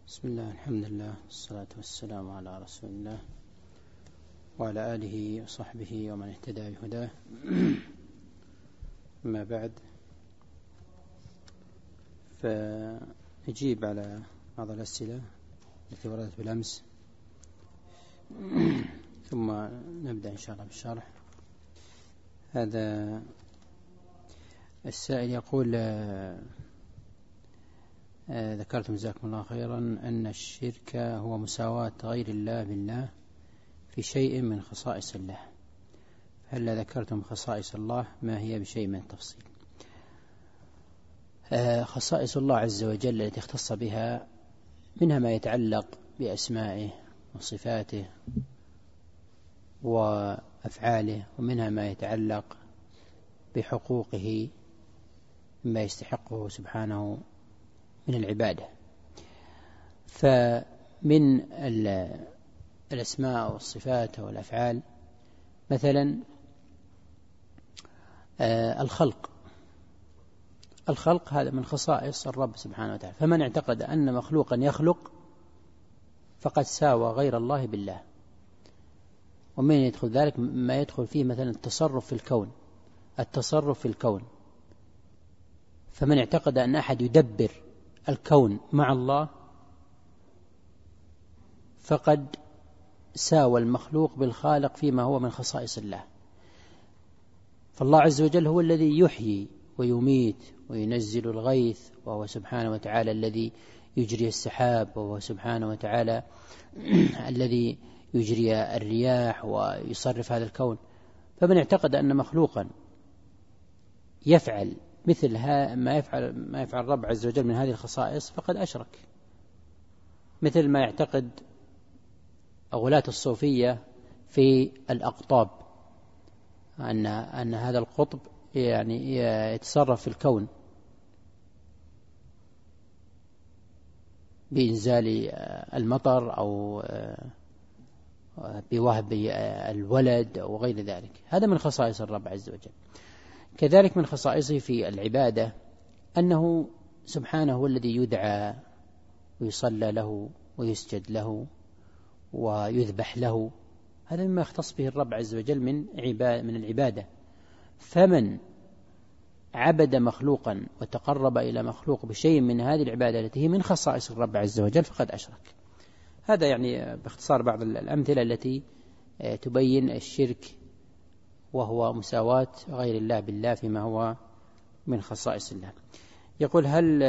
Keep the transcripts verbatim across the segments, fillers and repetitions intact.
بسم الله، الحمد لله، والصلاة والسلام على رسول الله وعلى آله وصحبه ومن اهتدى بهداه. أما بعد، فنجيب على بعض الأسئلة التي وردت بالأمس، ثم نبدأ إن شاء الله بالشرح. هذا السائل يقول: ذكرتم جزاكم الله خيرا أن الشرك هو مساواة غير الله بالله في شيء من خصائص الله، هل ذكرتم خصائص الله ما هي بشيء من التفصيل؟ خصائص الله عز وجل التي اختص بها منها ما يتعلق بأسمائه وصفاته وأفعاله، ومنها ما يتعلق بحقوقه مما يستحقه سبحانه من العبادة. فمن الأسماء والصفات والأفعال مثلا الخلق الخلق هذا من خصائص الرب سبحانه وتعالى، فمن اعتقد أن مخلوقا يخلق فقد ساوى غير الله بالله. ومن يدخل ذلك ما يدخل فيه مثلا التصرف في الكون التصرف في الكون فمن اعتقد أن أحد يدبر الكون مع الله فقد ساوى المخلوق بالخالق فيما هو من خصائص الله. فالله عز وجل هو الذي يحيي ويميت وينزل الغيث، وهو سبحانه وتعالى الذي يجري السحاب، وهو سبحانه وتعالى الذي يجري الرياح ويصرف هذا الكون. فمن اعتقد أن مخلوقا يفعل مثل ما يفعل ما يفعل الرب عز وجل من هذه الخصائص فقد أشرك، مثل ما يعتقد غلاة الصوفية في الأقطاب أن أن هذا القطب يعني يتصرف في الكون بإنزال المطر أو بوهب الولد أو غير ذلك. هذا من خصائص الرب عز وجل. كذلك من خصائصه في العبادة أنه سبحانه هو الذي يدعى ويصلى له ويسجد له ويذبح له. هذا مما يختص به الرب عز وجل من من العبادة. فمن عبد مخلوقا وتقرب إلى مخلوق بشيء من هذه العبادة التي هي من خصائص الرب عز وجل فقد أشرك. هذا يعني باختصار بعض الأمثلة التي تبين الشرك، وهو مساواة غير الله بالله فيما هو من خصائص الله. يقول: هل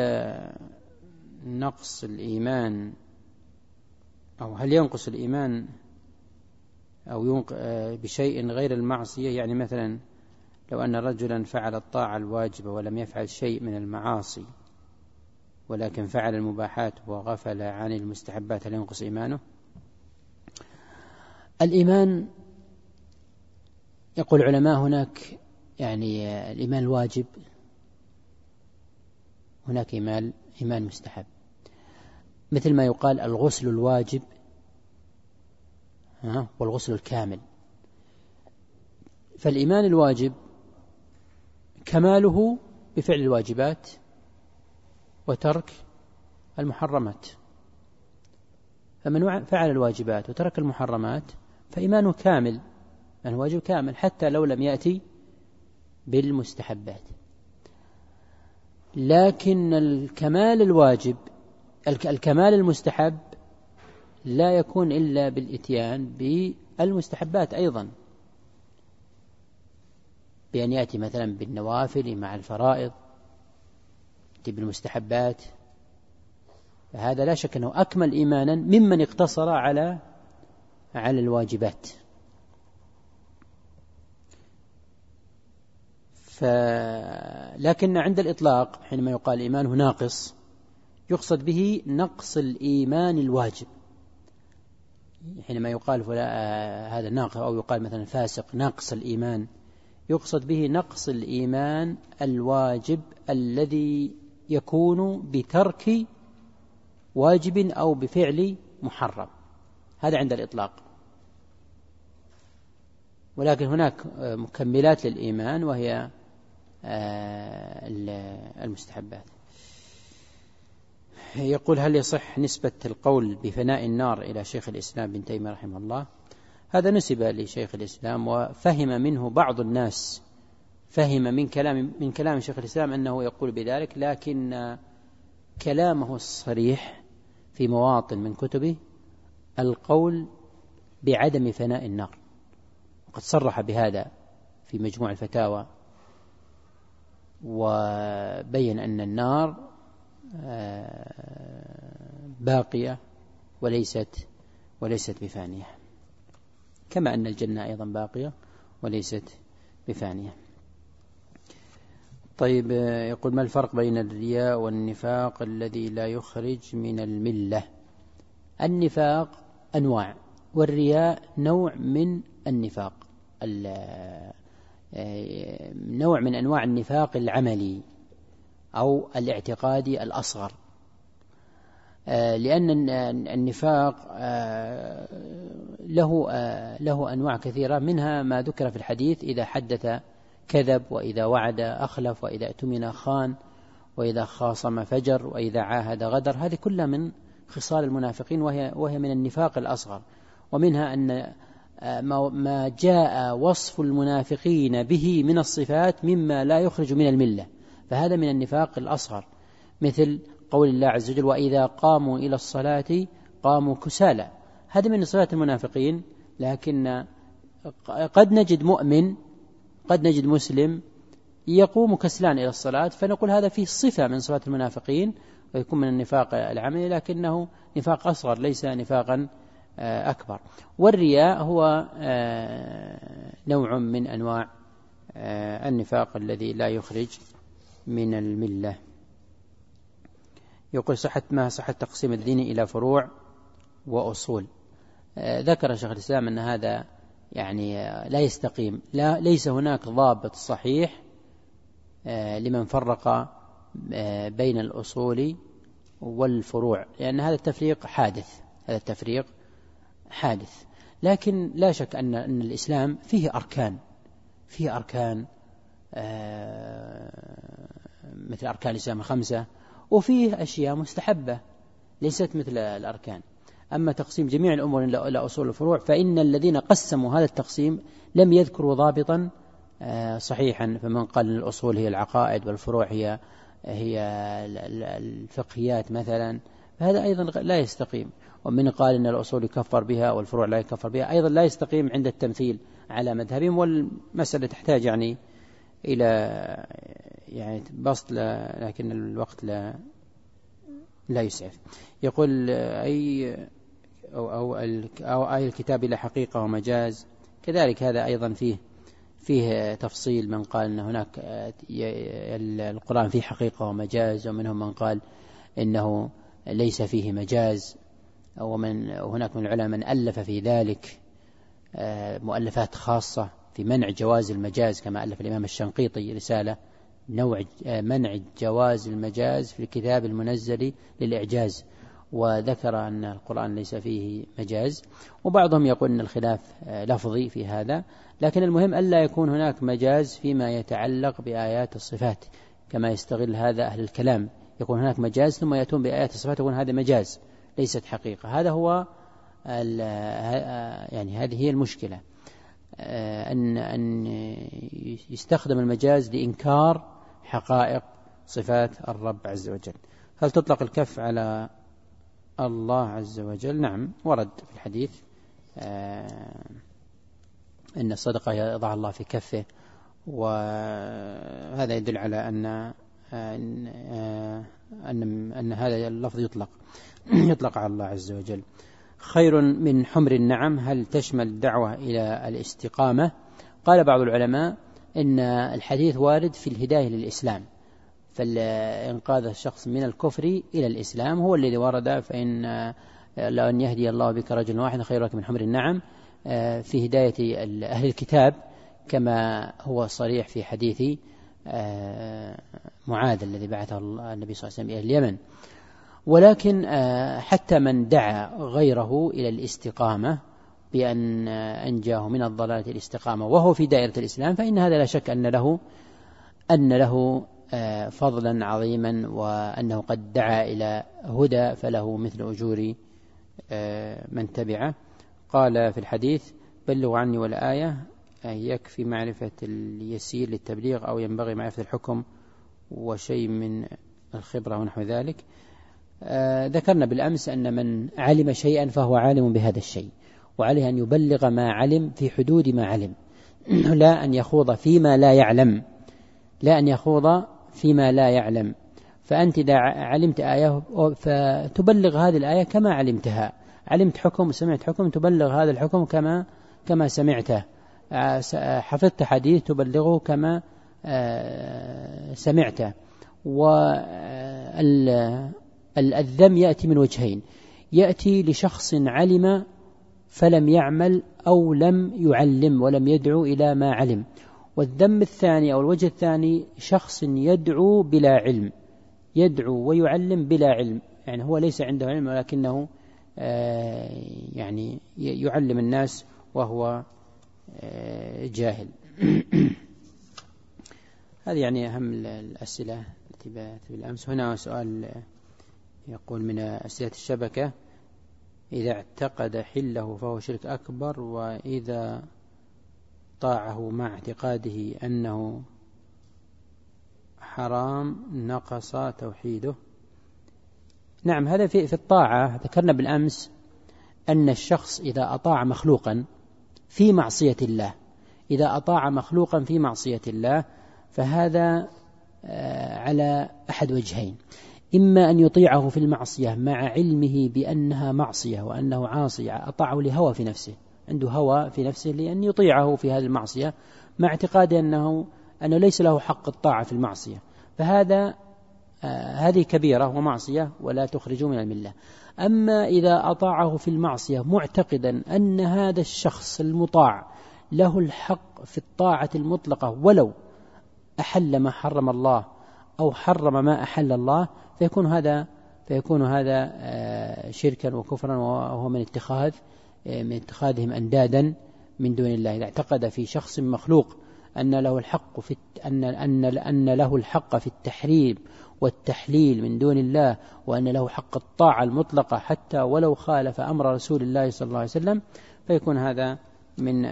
نقص الإيمان أو هل ينقص الإيمان أو ينق بشيء غير المعصية؟ يعني مثلا لو أن رجلا فعل الطاعة الواجبة ولم يفعل شيء من المعاصي ولكن فعل المباحات وغفل عن المستحبات، هل ينقص إيمانه؟ الإيمان يقول العلماء هناك يعني الإيمان الواجب، هناك إيمان إيمان مستحب، مثل ما يقال الغسل الواجب والغسل الكامل. فالإيمان الواجب كماله بفعل الواجبات وترك المحرمات، فمن فعل الواجبات وترك المحرمات فإيمانه كامل، يعني واجب كامل حتى لو لم يأتي بالمستحبات. لكن الكمال الواجب الكمال المستحب لا يكون إلا بالإتيان بالمستحبات أيضا، بأن يأتي مثلا بالنوافل مع الفرائض بالمستحبات. فهذا لا شك أنه أكمل إيمانا ممن اقتصر على على الواجبات. لكن عند الإطلاق حينما يقال إيمانه ناقص يقصد به نقص الإيمان الواجب. حينما يقال هذا ناقص أو يقال مثلا فاسق ناقص الإيمان، يقصد به نقص الإيمان الواجب الذي يكون بترك واجب أو بفعل محرم، هذا عند الإطلاق. ولكن هناك مكملات للإيمان وهي المستحبات. يقول هل يصح نسبة القول بفناء النار إلى شيخ الإسلام بن تيمية رحمه الله؟ هذا نسب لشيخ الإسلام، وفهم منه بعض الناس، فهم من كلام من كلام شيخ الإسلام أنه يقول بذلك، لكن كلامه الصريح في مواطن من كتبه القول بعدم فناء النار، وقد صرح بهذا في مجموع الفتاوى، وبين أن النار باقية وليست وليست بفانية، كما أن الجنة أيضا باقية وليست بفانية. طيب، يقول ما الفرق بين الرياء والنفاق الذي لا يخرج من الملة؟ النفاق أنواع، والرياء نوع من النفاق، نوع من أنواع النفاق العملي أو الاعتقادي الأصغر، لأن النفاق له له أنواع كثيرة، منها ما ذكر في الحديث: إذا حدث كذب، وإذا وعد أخلف، وإذا اؤتمن خان، وإذا خاصم فجر، وإذا عاهد غدر. هذه كلها من خصال المنافقين، وهي وهي من النفاق الأصغر. ومنها أن ما جاء وصف المنافقين به من الصفات مما لا يخرج من الملة، فهذا من النفاق الأصغر، مثل قول الله عز وجل: وإذا قاموا إلى الصلاة قاموا كسالى. هذا من صفات المنافقين، لكن قد نجد مؤمن، قد نجد مسلم يقوم كسلان إلى الصلاة، فنقول هذا فيه صفة من صفات المنافقين، ويكون من النفاق العملي، لكنه نفاق أصغر ليس نفاقا أكبر. والرياء هو نوع من أنواع النفاق الذي لا يخرج من الملة. يقول صحة ما صحة تقسيم الدين إلى فروع وأصول. ذكر شيخ الإسلام أن هذا يعني لا يستقيم، لا ليس هناك ضابط صحيح لمن فرق بين الأصول والفروع، لأن هذا التفريق حادث، هذا التفريق حادث. لكن لا شك أن أن الإسلام فيه أركان، فيه أركان مثل أركان الإسلام الخمسة، وفيه أشياء مستحبة ليست مثل الأركان. أما تقسيم جميع الأمور إلى أصول الفروع، فإن الذين قسموا هذا التقسيم لم يذكروا ضابطا صحيحا، فمن قال أن الأصول هي العقائد والفروع هي هي الفقهيات مثلا، فهذا أيضا لا يستقيم. ومن قال أن الأصول يكفر بها والفروع لا يكفر بها، أيضا لا يستقيم عند التمثيل على مذهبهم. والمسألة تحتاج يعني إلى يعني بسط، لكن الوقت لا لا يسعف. يقول أي أو أو, أو أي الكتاب إلى حقيقة ومجاز، كذلك هذا أيضا فيه فيه تفصيل. من قال أن هناك القرآن فيه حقيقة ومجاز، ومنهم من قال إنه ليس فيه مجاز، ومن هناك من العلماء من ألف في ذلك مؤلفات خاصة في منع جواز المجاز، كما ألف الإمام الشنقيطي رسالة نوع منع جواز المجاز في الكتاب المنزل للإعجاز، وذكر أن القرآن ليس فيه مجاز. وبعضهم يقول أن الخلاف لفظي في هذا، لكن المهم ألا يكون هناك مجاز فيما يتعلق بآيات الصفات، كما يستغل هذا أهل الكلام، يكون هناك مجاز ثم يأتون بآيات الصفات يقول هذا مجاز ليست حقيقة. هذا هو يعني هذه هي المشكلة، أن أن يستخدم المجاز لإنكار حقائق صفات الرب عز وجل. هل تطلق الكف على الله عز وجل؟ نعم، ورد في الحديث أن الصدقة يضع الله في كفه، وهذا يدل على أن أن أن, أن هذا اللفظ يطلق يطلق على الله عز وجل. خير من حمر النعم، هل تشمل الدعوة إلى الاستقامة؟ قال بعض العلماء إن الحديث وارد في الهداية للإسلام، فإنقاذ الشخص من الكفر إلى الإسلام هو الذي ورد، فإن لو أن يهدي الله بك رجلا واحدا خير لك من حمر النعم، في هداية أهل الكتاب، كما هو صريح في حديث معاذ الذي بعثه النبي صلى الله عليه وسلم إلى اليمن. ولكن حتى من دعا غيره إلى الاستقامة بأن أنجاه من الضلالة الاستقامة وهو في دائرة الإسلام، فإن هذا لا شك أن له أن له فضلا عظيما وأنه قد دعا إلى هدى فله مثل أجور من تبعه. قال في الحديث: بلغوا عني والآية، يكفي معرفة اليسير للتبليغ أو ينبغي معرفة الحكم وشيء من الخبرة ونحو ذلك. آه ذكرنا بالأمس أن من علم شيئا فهو عالم بهذا الشيء، وعليه أن يبلغ ما علم في حدود ما علم، لا أن يخوض فيما لا يعلم لا أن يخوض فيما لا يعلم. فأنت إذا علمت آية فتبلغ هذه الآية كما علمتها، علمت حكم وسمعت حكم تبلغ هذا الحكم كما كما سمعته، حفظت حديث تبلغه كما سمعته. والذم يأتي من وجهين: يأتي لشخص علم فلم يعمل أو لم يعلم ولم يدعو إلى ما علم، والذم الثاني أو الوجه الثاني شخص يدعو بلا علم، يدعو ويعلم بلا علم، يعني هو ليس عنده علم ولكنه يعني يعلم الناس وهو جاهل. هذه يعني أهم الأسئلة التي باتت بالأمس. هنا سؤال يقول من أسئلة الشبكة: إذا اعتقد حله فهو شرك أكبر، وإذا طاعه مع اعتقاده أنه حرام نقص توحيده. نعم، هذا في في الطاعة. ذكرنا بالأمس أن الشخص إذا أطاع مخلوقا في معصية الله إذا أطاع مخلوقا في معصية الله فهذا على أحد وجهين: إما أن يطيعه في المعصية مع علمه بأنها معصية وأنه عاصي، أطاعه لهوى في نفسه، عنده هوى في نفسه لأن يطيعه في هذه المعصية مع اعتقاد أنه أنه ليس له حق الطاعة في المعصية، فهذا آه هذه كبيرة ومعصية ولا تخرج من الملة. أما إذا أطاعه في المعصية معتقدا أن هذا الشخص المطاع له الحق في الطاعة المطلقة ولو أحل ما حرم الله أو حرم ما أحل الله، فيكون هذا فيكون هذا آه شركا وكفرا، وهو من اتخاذ آه من اتخاذهم أندادا من دون الله. إذا اعتقد في شخص مخلوق أن له الحق في أن أن أن له الحق في التحريم والتحليل من دون الله، وأن له حق الطاعة المطلقة حتى ولو خالف أمر رسول الله صلى الله عليه وسلم، فيكون هذا من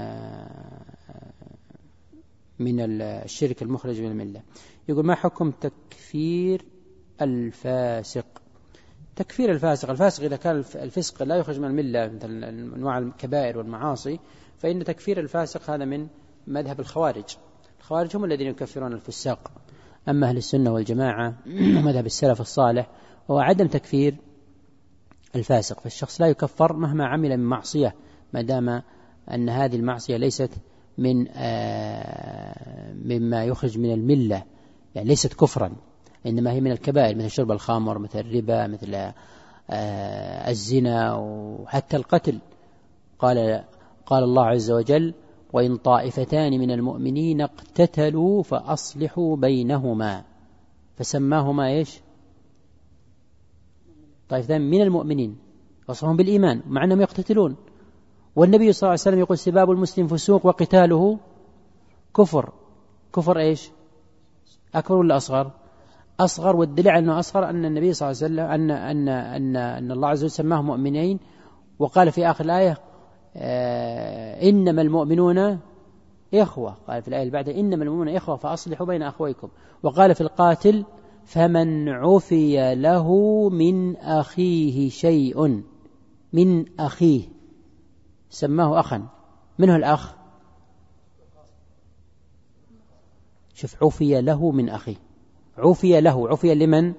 من الشرك المخرج من الملة. يقول: ما حكم تكفير الفاسق؟ تكفير الفاسق الفاسق إذا كان الفسق لا يخرج من الملة مثل أنواع الكبائر والمعاصي، فإن تكفير الفاسق هذا من مذهب الخوارج. الخوارج هم الذين يكفرون الفساق. أما أهل السنة والجماعة مذهب السلف الصالح هو عدم تكفير الفاسق، فالشخص لا يكفر مهما عمل من معصية ما دام أن هذه المعصية ليست من آه مما يخرج من الملة، يعني ليست كفرا، إنما هي من الكبائر مثل شرب الخمر، مثل الربا، مثل آه الزنا، وحتى القتل. قال قال الله عز وجل: وإن طائفتان من المؤمنين اقتتلوا فأصلحوا بينهما، فسماهما إيش؟ طائفتان من المؤمنين، وصفهم بالإيمان مع أنهم يقتتلون. والنبي صلى الله عليه وسلم يقول: سباب المسلم فسوق وقتاله كفر. كفر إيش؟ أكبر ولا أصغر؟ أصغر. والدليل على أنه أصغر أن النبي صلى الله عليه وسلم أن أن أن أن الله عز وجل سماهم مؤمنين، وقال في آخر الآية: آه إنما المؤمنون إخوة. قال في الآية اللي بعدها: إنما المؤمنون إخوة فأصلحوا بين أخويكم. وقال في القاتل: فمن عفي له من أخيه شيء، من أخيه، سماه أخا. منه الأخ؟ شوف، عفي له من أخيه، عفي له، عفي لمن؟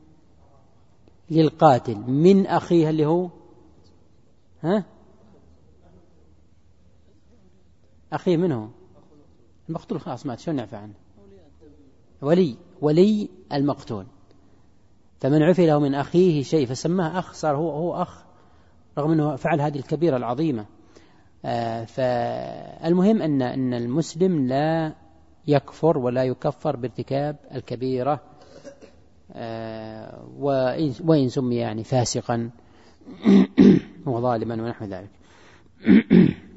للقاتل. من أخيه اللي هو ها أخيه منه المقتول، خلاص مات، شو نعفى عنه؟ ولي ولي المقتول. فمن عفي له من أخيه شيء فسماه أخ، صار هو هو أخ رغم أنه فعل هذه الكبيرة العظيمة. آه فالمهم أن أن المسلم لا يكفر ولا يكفر بارتكاب الكبيرة، آه وإن سمي يعني فاسقا وظالما ونحو ذلك.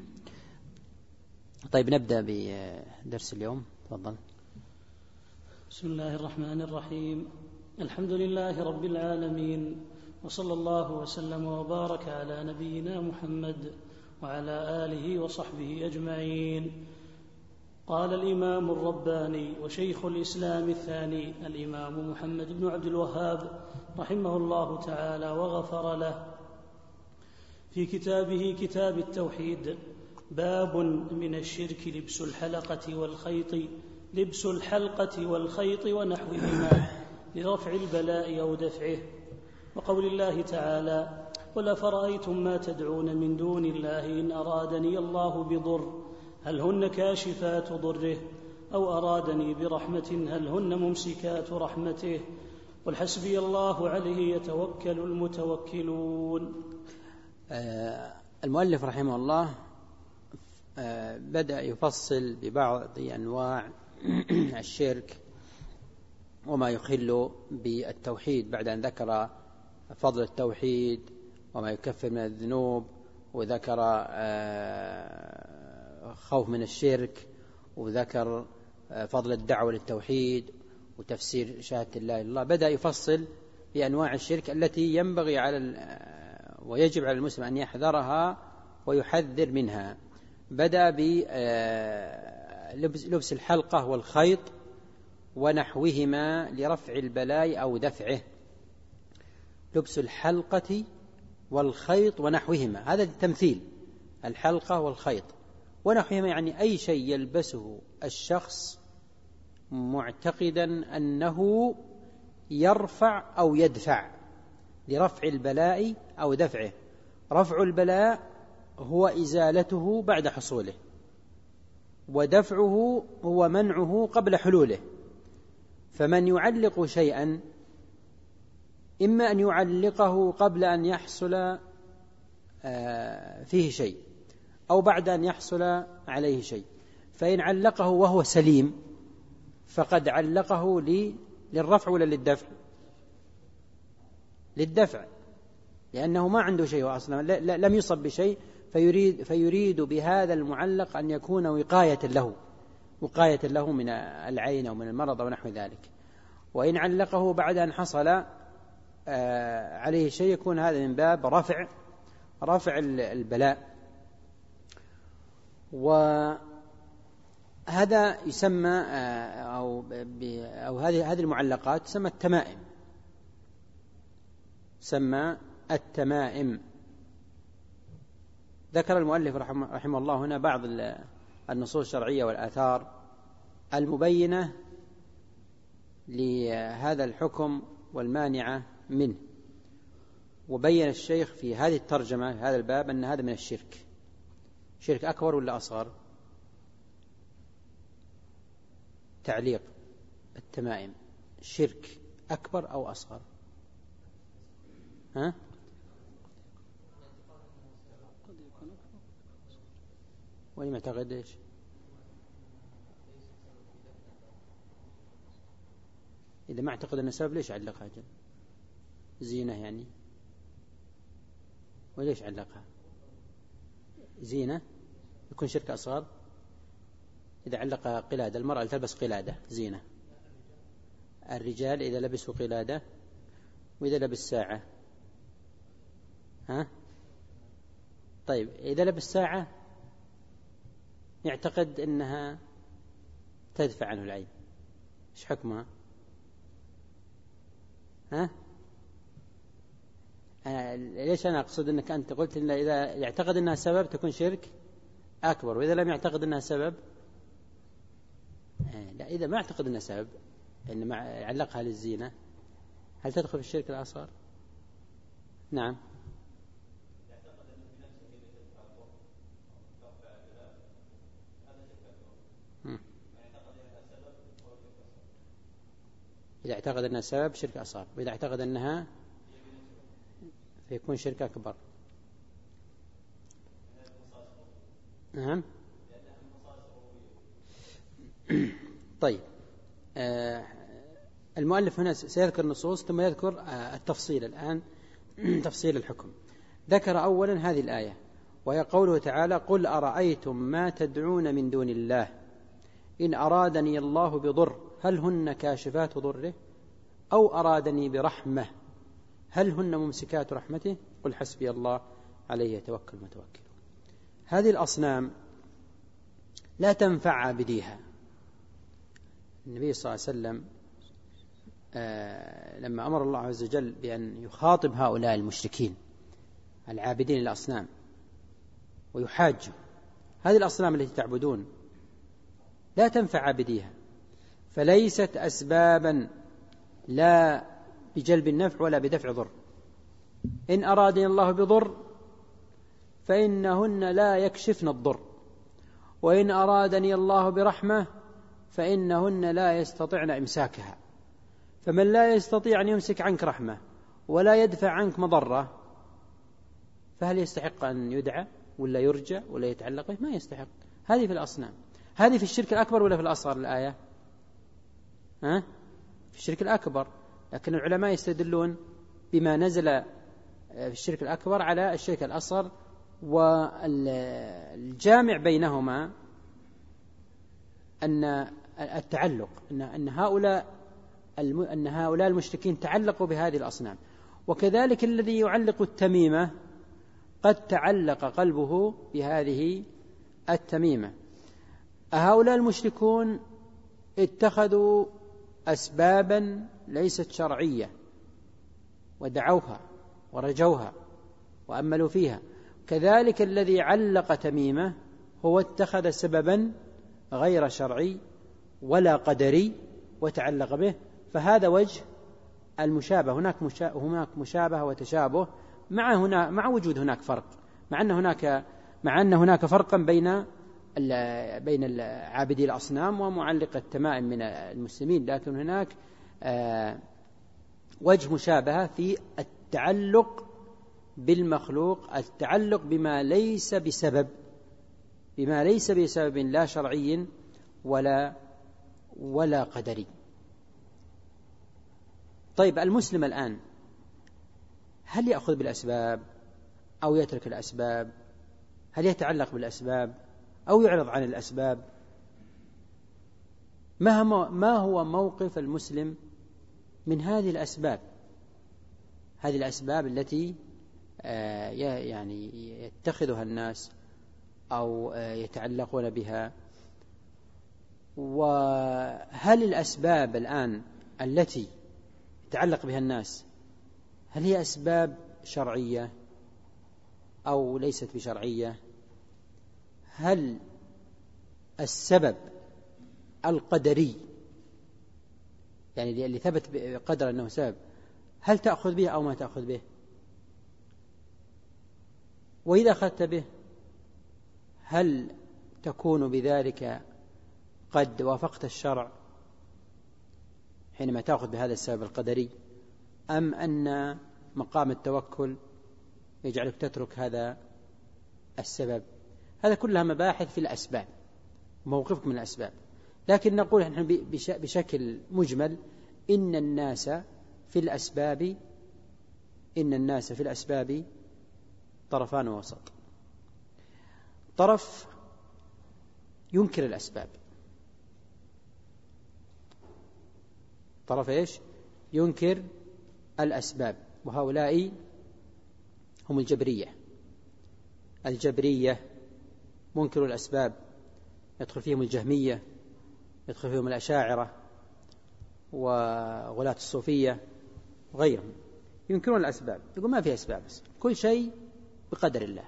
طيب، نبدأ بدرس اليوم. تفضل. بسم الله الرحمن الرحيم. الحمد لله رب العالمين، وصلى الله وسلم وبارك على نبينا محمد وعلى آله وصحبه أجمعين. قال الإمام الرباني وشيخ الإسلام الثاني الإمام محمد بن عبد الوهاب رحمه الله تعالى وغفر له في كتابه كتاب التوحيد: باب من الشرك لبس الحلقة والخيط لبس الحلقة والخيط ونحوهما لرفع البلاء أو دفعه. وقول الله تعالى: قل أفرأيتم ما تدعون من دون الله إن أرادني الله بضر هل هن كاشفات ضره أو أرادني برحمة هل هن ممسكات رحمته قل حسبي الله عليه يتوكل المتوكلون. آه المؤلف رحمه الله آه بدأ يفصل ببعض أنواع الشرك وما يخل بالتوحيد بعد أن ذكر فضل التوحيد وما يكفر من الذنوب، وذكر خوف من الشرك، وذكر فضل الدعوة للتوحيد وتفسير شهادة الله الله. بدأ يفصل بأنواع الشرك التي ينبغي على ويجب على المسلم أن يحذرها ويحذر منها. بدأ بلبس الحلقة والخيط ونحوهما لرفع البلاء أو دفعه. لبس الحلقة والخيط ونحوهما، هذا التمثيل، الحلقة والخيط ونحوهما يعني أي شيء يلبسه الشخص معتقدا أنه يرفع أو يدفع لرفع البلاء أو دفعه. رفع البلاء هو إزالته بعد حصوله، ودفعه هو منعه قبل حلوله. فمن يعلق شيئا إما أن يعلقه قبل أن يحصل فيه شيء أو بعد أن يحصل عليه شيء. فإن علقه وهو سليم فقد علقه للرفع ولا للدفع؟ للدفع، لأنه ما عنده شيء أصلا، لم يصب بشيء، فيريد, فيريد بهذا المعلق أن يكون وقاية له وقاية له من العين أو من المرض ونحو ذلك. وإن علقه بعد أن حصل عليه شيء يكون هذا من باب رفع رفع البلاء. وهذا يسمى أو, أو هذه هذه المعلقات تسمى التمائم، سمى التمائم. ذكر المؤلف رحمه, رحمه الله هنا بعض النصوص الشرعية والآثار المبينة لهذا الحكم والمانعة منه. وبين الشيخ في هذه الترجمة في هذا الباب أن هذا من الشرك. شرك أكبر ولا أصغر؟ تعليق التمائم شرك أكبر أو أصغر؟ ها؟ ولم يعتقد إيش؟ إذا ما اعتقد أن سبب ليش علقها؟ جل زينة يعني، وليش علقها؟ زينة يكون شرك أصغر. إذا علق قلادة، المرأة تلبس قلادة زينة، الرجال إذا لبسوا قلادة، وإذا لبس ساعة. ها؟ طيب إذا لبس ساعة يعتقد أنها تدفع عنه العين، إيش حكمها؟ ها؟ أنا ليش أنا أقصد أنك أنت قلت إن إذا يعتقد أنها سبب تكون شرك أكبر، وإذا لم يعتقد أنها سبب لا، إذا ما اعتقد أنها سبب إنما علقها للزينة هل تدخل في الشرك الأصغر؟ نعم. إذا اعتقد أنها سبب شرك أصغر، وإذا اعتقد أنها فيكون شرك أكبر. نعم. طيب آه المؤلف هنا سيذكر النصوص ثم يذكر آه التفصيل الآن تفصيل الحكم. ذكر أولا هذه الآية وهي قوله تعالى: قل أرأيتم ما تدعون من دون الله إن أرادني الله بضر هل هن كاشفات ضره أو أرادني برحمة هل هن ممسكات رحمته قل حسبي الله عليه يتوكل المتوكل. هذه الأصنام لا تنفع عابديها. النبي صلى الله عليه وسلم آه لما أمر الله عز وجل بأن يخاطب هؤلاء المشركين العابدين الأصنام ويحاجوا هذه الأصنام التي تعبدون لا تنفع عابديها، فليست أسبابا لا بجلب النفع ولا بدفع ضر. إن أرادني الله بضر فإنهن لا يكشفن الضر، وإن أرادني الله برحمة فإنهن لا يستطيعن إمساكها. فمن لا يستطيع أن يمسك عنك رحمة ولا يدفع عنك مضرة فهل يستحق أن يدعى ولا يرجى ولا يتعلق به؟ ما يستحق. هذه في الأصنام. هذه في الشرك الأكبر ولا في الأصغر الآية؟ ها؟ في الشرك الأكبر. لكن العلماء يستدلون بما نزل في الشرك الأكبر على الشرك الأصغر، والجامع بينهما أن التعلق أن هؤلاء أن هؤلاء المشركين تعلقوا بهذه الأصنام، وكذلك الذي يعلق التميمة قد تعلق قلبه بهذه التميمة. هؤلاء المشركون اتخذوا أسبابا ليست شرعية ودعوها ورجوها وأملوا فيها، كذلك الذي علق تميمة هو اتخذ سببا غير شرعي ولا قدري وتعلق به. فهذا وجه المشابه. هناك هناك مشابهة وتشابه مع هنا مع وجود هناك فرق، مع أن هناك مع أن هناك فرقا بين بين عابدي الأصنام ومعلق التمائم من المسلمين، لكن هناك وجه مشابهة في التعلق بالمخلوق، التعلق بما ليس بسبب بما ليس بسبب لا شرعي ولا ولا قدري. طيب المسلم الآن هل يأخذ بالأسباب أو يترك الأسباب؟ هل يتعلق بالأسباب أو يعرض عن الأسباب؟ ما هو موقف المسلم من هذه الأسباب هذه الأسباب التي يعني يتخذها الناس أو يتعلقون بها؟ وهل الأسباب الآن التي يتعلق بها الناس هل هي أسباب شرعية أو ليست بشرعية؟ هل السبب القدري يعني اللي ثبت بقدر أنه سبب هل تأخذ به أو ما تأخذ به؟ وإذا أخذت به هل تكون بذلك قد وافقت الشرع حينما تأخذ بهذا السبب القدري، أم أن مقام التوكل يجعلك تترك هذا السبب؟ هذا كلها مباحث في الأسباب، موقفك من الأسباب. لكن نقول نحن بشكل مجمل إن الناس في الأسباب إن الناس في الأسباب طرفان وسط. طرف ينكر الأسباب، طرف إيش؟ ينكر الأسباب، وهؤلاء هم الجبرية. الجبرية منكر الأسباب، يدخل فيهم الجهمية، يدخل فيهم الأشاعرة وغلاة الصوفية وغيرهم، ينكرون الأسباب، يقول ما في أسباب، كل شيء بقدر الله.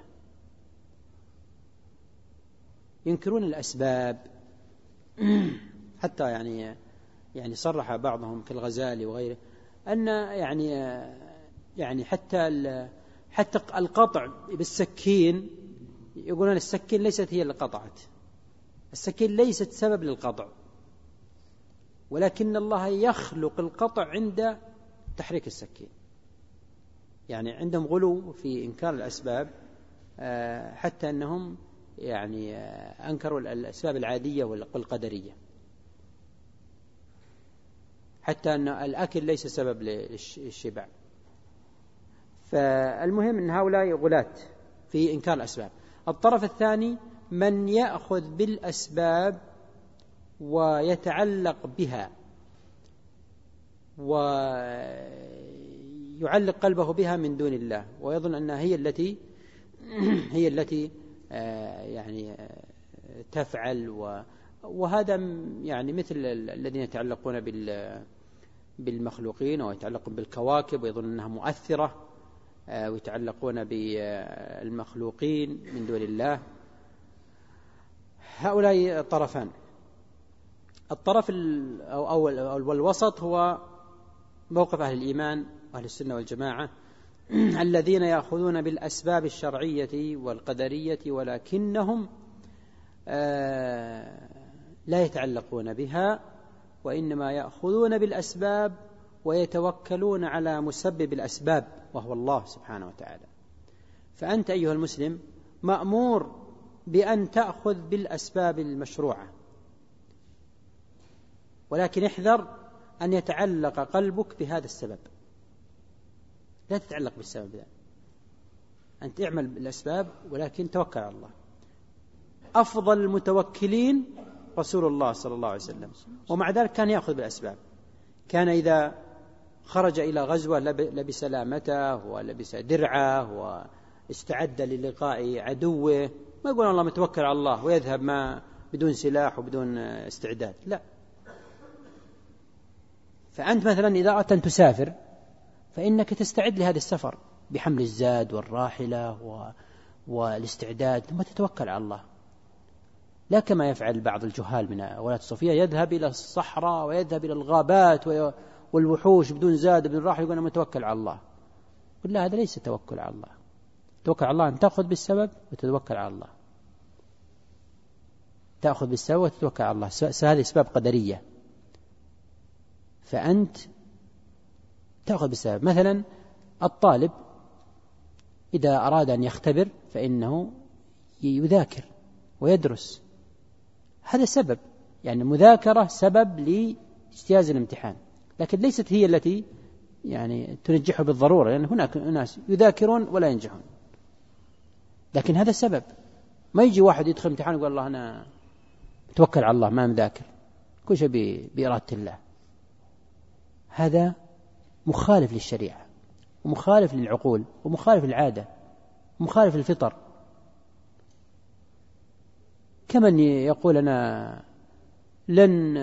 ينكرون الأسباب حتى يعني يعني صرح بعضهم كالغزالي وغيره أن يعني يعني حتى حتى القطع بالسكين يقولون السكين ليست هي اللي قطعت، السكين ليست سبب للقطع، ولكن الله يخلق القطع عند تحريك السكين. يعني عندهم غلو في إنكار الأسباب، حتى أنهم يعني أنكروا الأسباب العادية والقدرية، حتى أن الأكل ليس سبب للشبع. فالمهم أن هؤلاء غلاة في إنكار الأسباب. الطرف الثاني من يأخذ بالأسباب ويتعلق بها ويعلق قلبه بها من دون الله، ويظن أنها هي التي هي التي يعني تفعل، وهذا يعني مثل الذين يتعلقون بالمخلوقين ويتعلقون بالكواكب ويظن أنها مؤثرة، ويتعلقون بالمخلوقين من دون الله. هؤلاء طرفان. الطرف أو الوسط هو موقف أهل الإيمان وأهل السنة والجماعة الذين يأخذون بالأسباب الشرعية والقدرية، ولكنهم لا يتعلقون بها، وإنما يأخذون بالأسباب ويتوكلون على مسبب الأسباب وهو الله سبحانه وتعالى. فأنت أيها المسلم مأمور بأن تأخذ بالأسباب المشروعة، ولكن احذر أن يتعلق قلبك بهذا السبب، لا تتعلق بالسبب ذا. أنت اعمل بالأسباب ولكن توكل على الله. أفضل المتوكلين رسول الله صلى الله عليه وسلم، ومع ذلك كان يأخذ بالأسباب. كان إذا خرج إلى غزوة لبس لامته ولبس درعه واستعد للقاء عدوه، ما يقول الله متوكل على الله ويذهب ما بدون سلاح وبدون استعداد، لا. فأنت مثلا إذا أردت أن تسافر فإنك تستعد لهذا السفر بحمل الزاد والراحلة والاستعداد، ثم تتوكل على الله، لا كما يفعل بعض الجهال من ولاة الصوفية، يذهب إلى الصحراء ويذهب إلى الغابات والوحوش بدون زاد بدون راحلة يقول أنا متوكل على الله. قل لا، هذا ليس توكل على الله. توكل على الله أن تأخذ بالسبب وتتوكل على الله، تأخذ بالسبب وتتوكل على الله. هذه أسباب قدرية، فأنت تأخذ بالسبب. مثلا الطالب إذا أراد أن يختبر فإنه يذاكر ويدرس، هذا سبب، يعني مذاكرة سبب لاجتياز الامتحان، لكن ليست هي التي يعني تنجحه بالضرورة، لأن يعني هناك ناس يذاكرون ولا ينجحون، لكن هذا سبب. ما يجي واحد يدخل امتحان ويقول الله أنا توكل على الله ما مذاكر، كل شيء بإرادة الله. هذا مخالف للشريعة ومخالف للعقول ومخالف للعادة ومخالف للفطر. كمن يقول أنا لن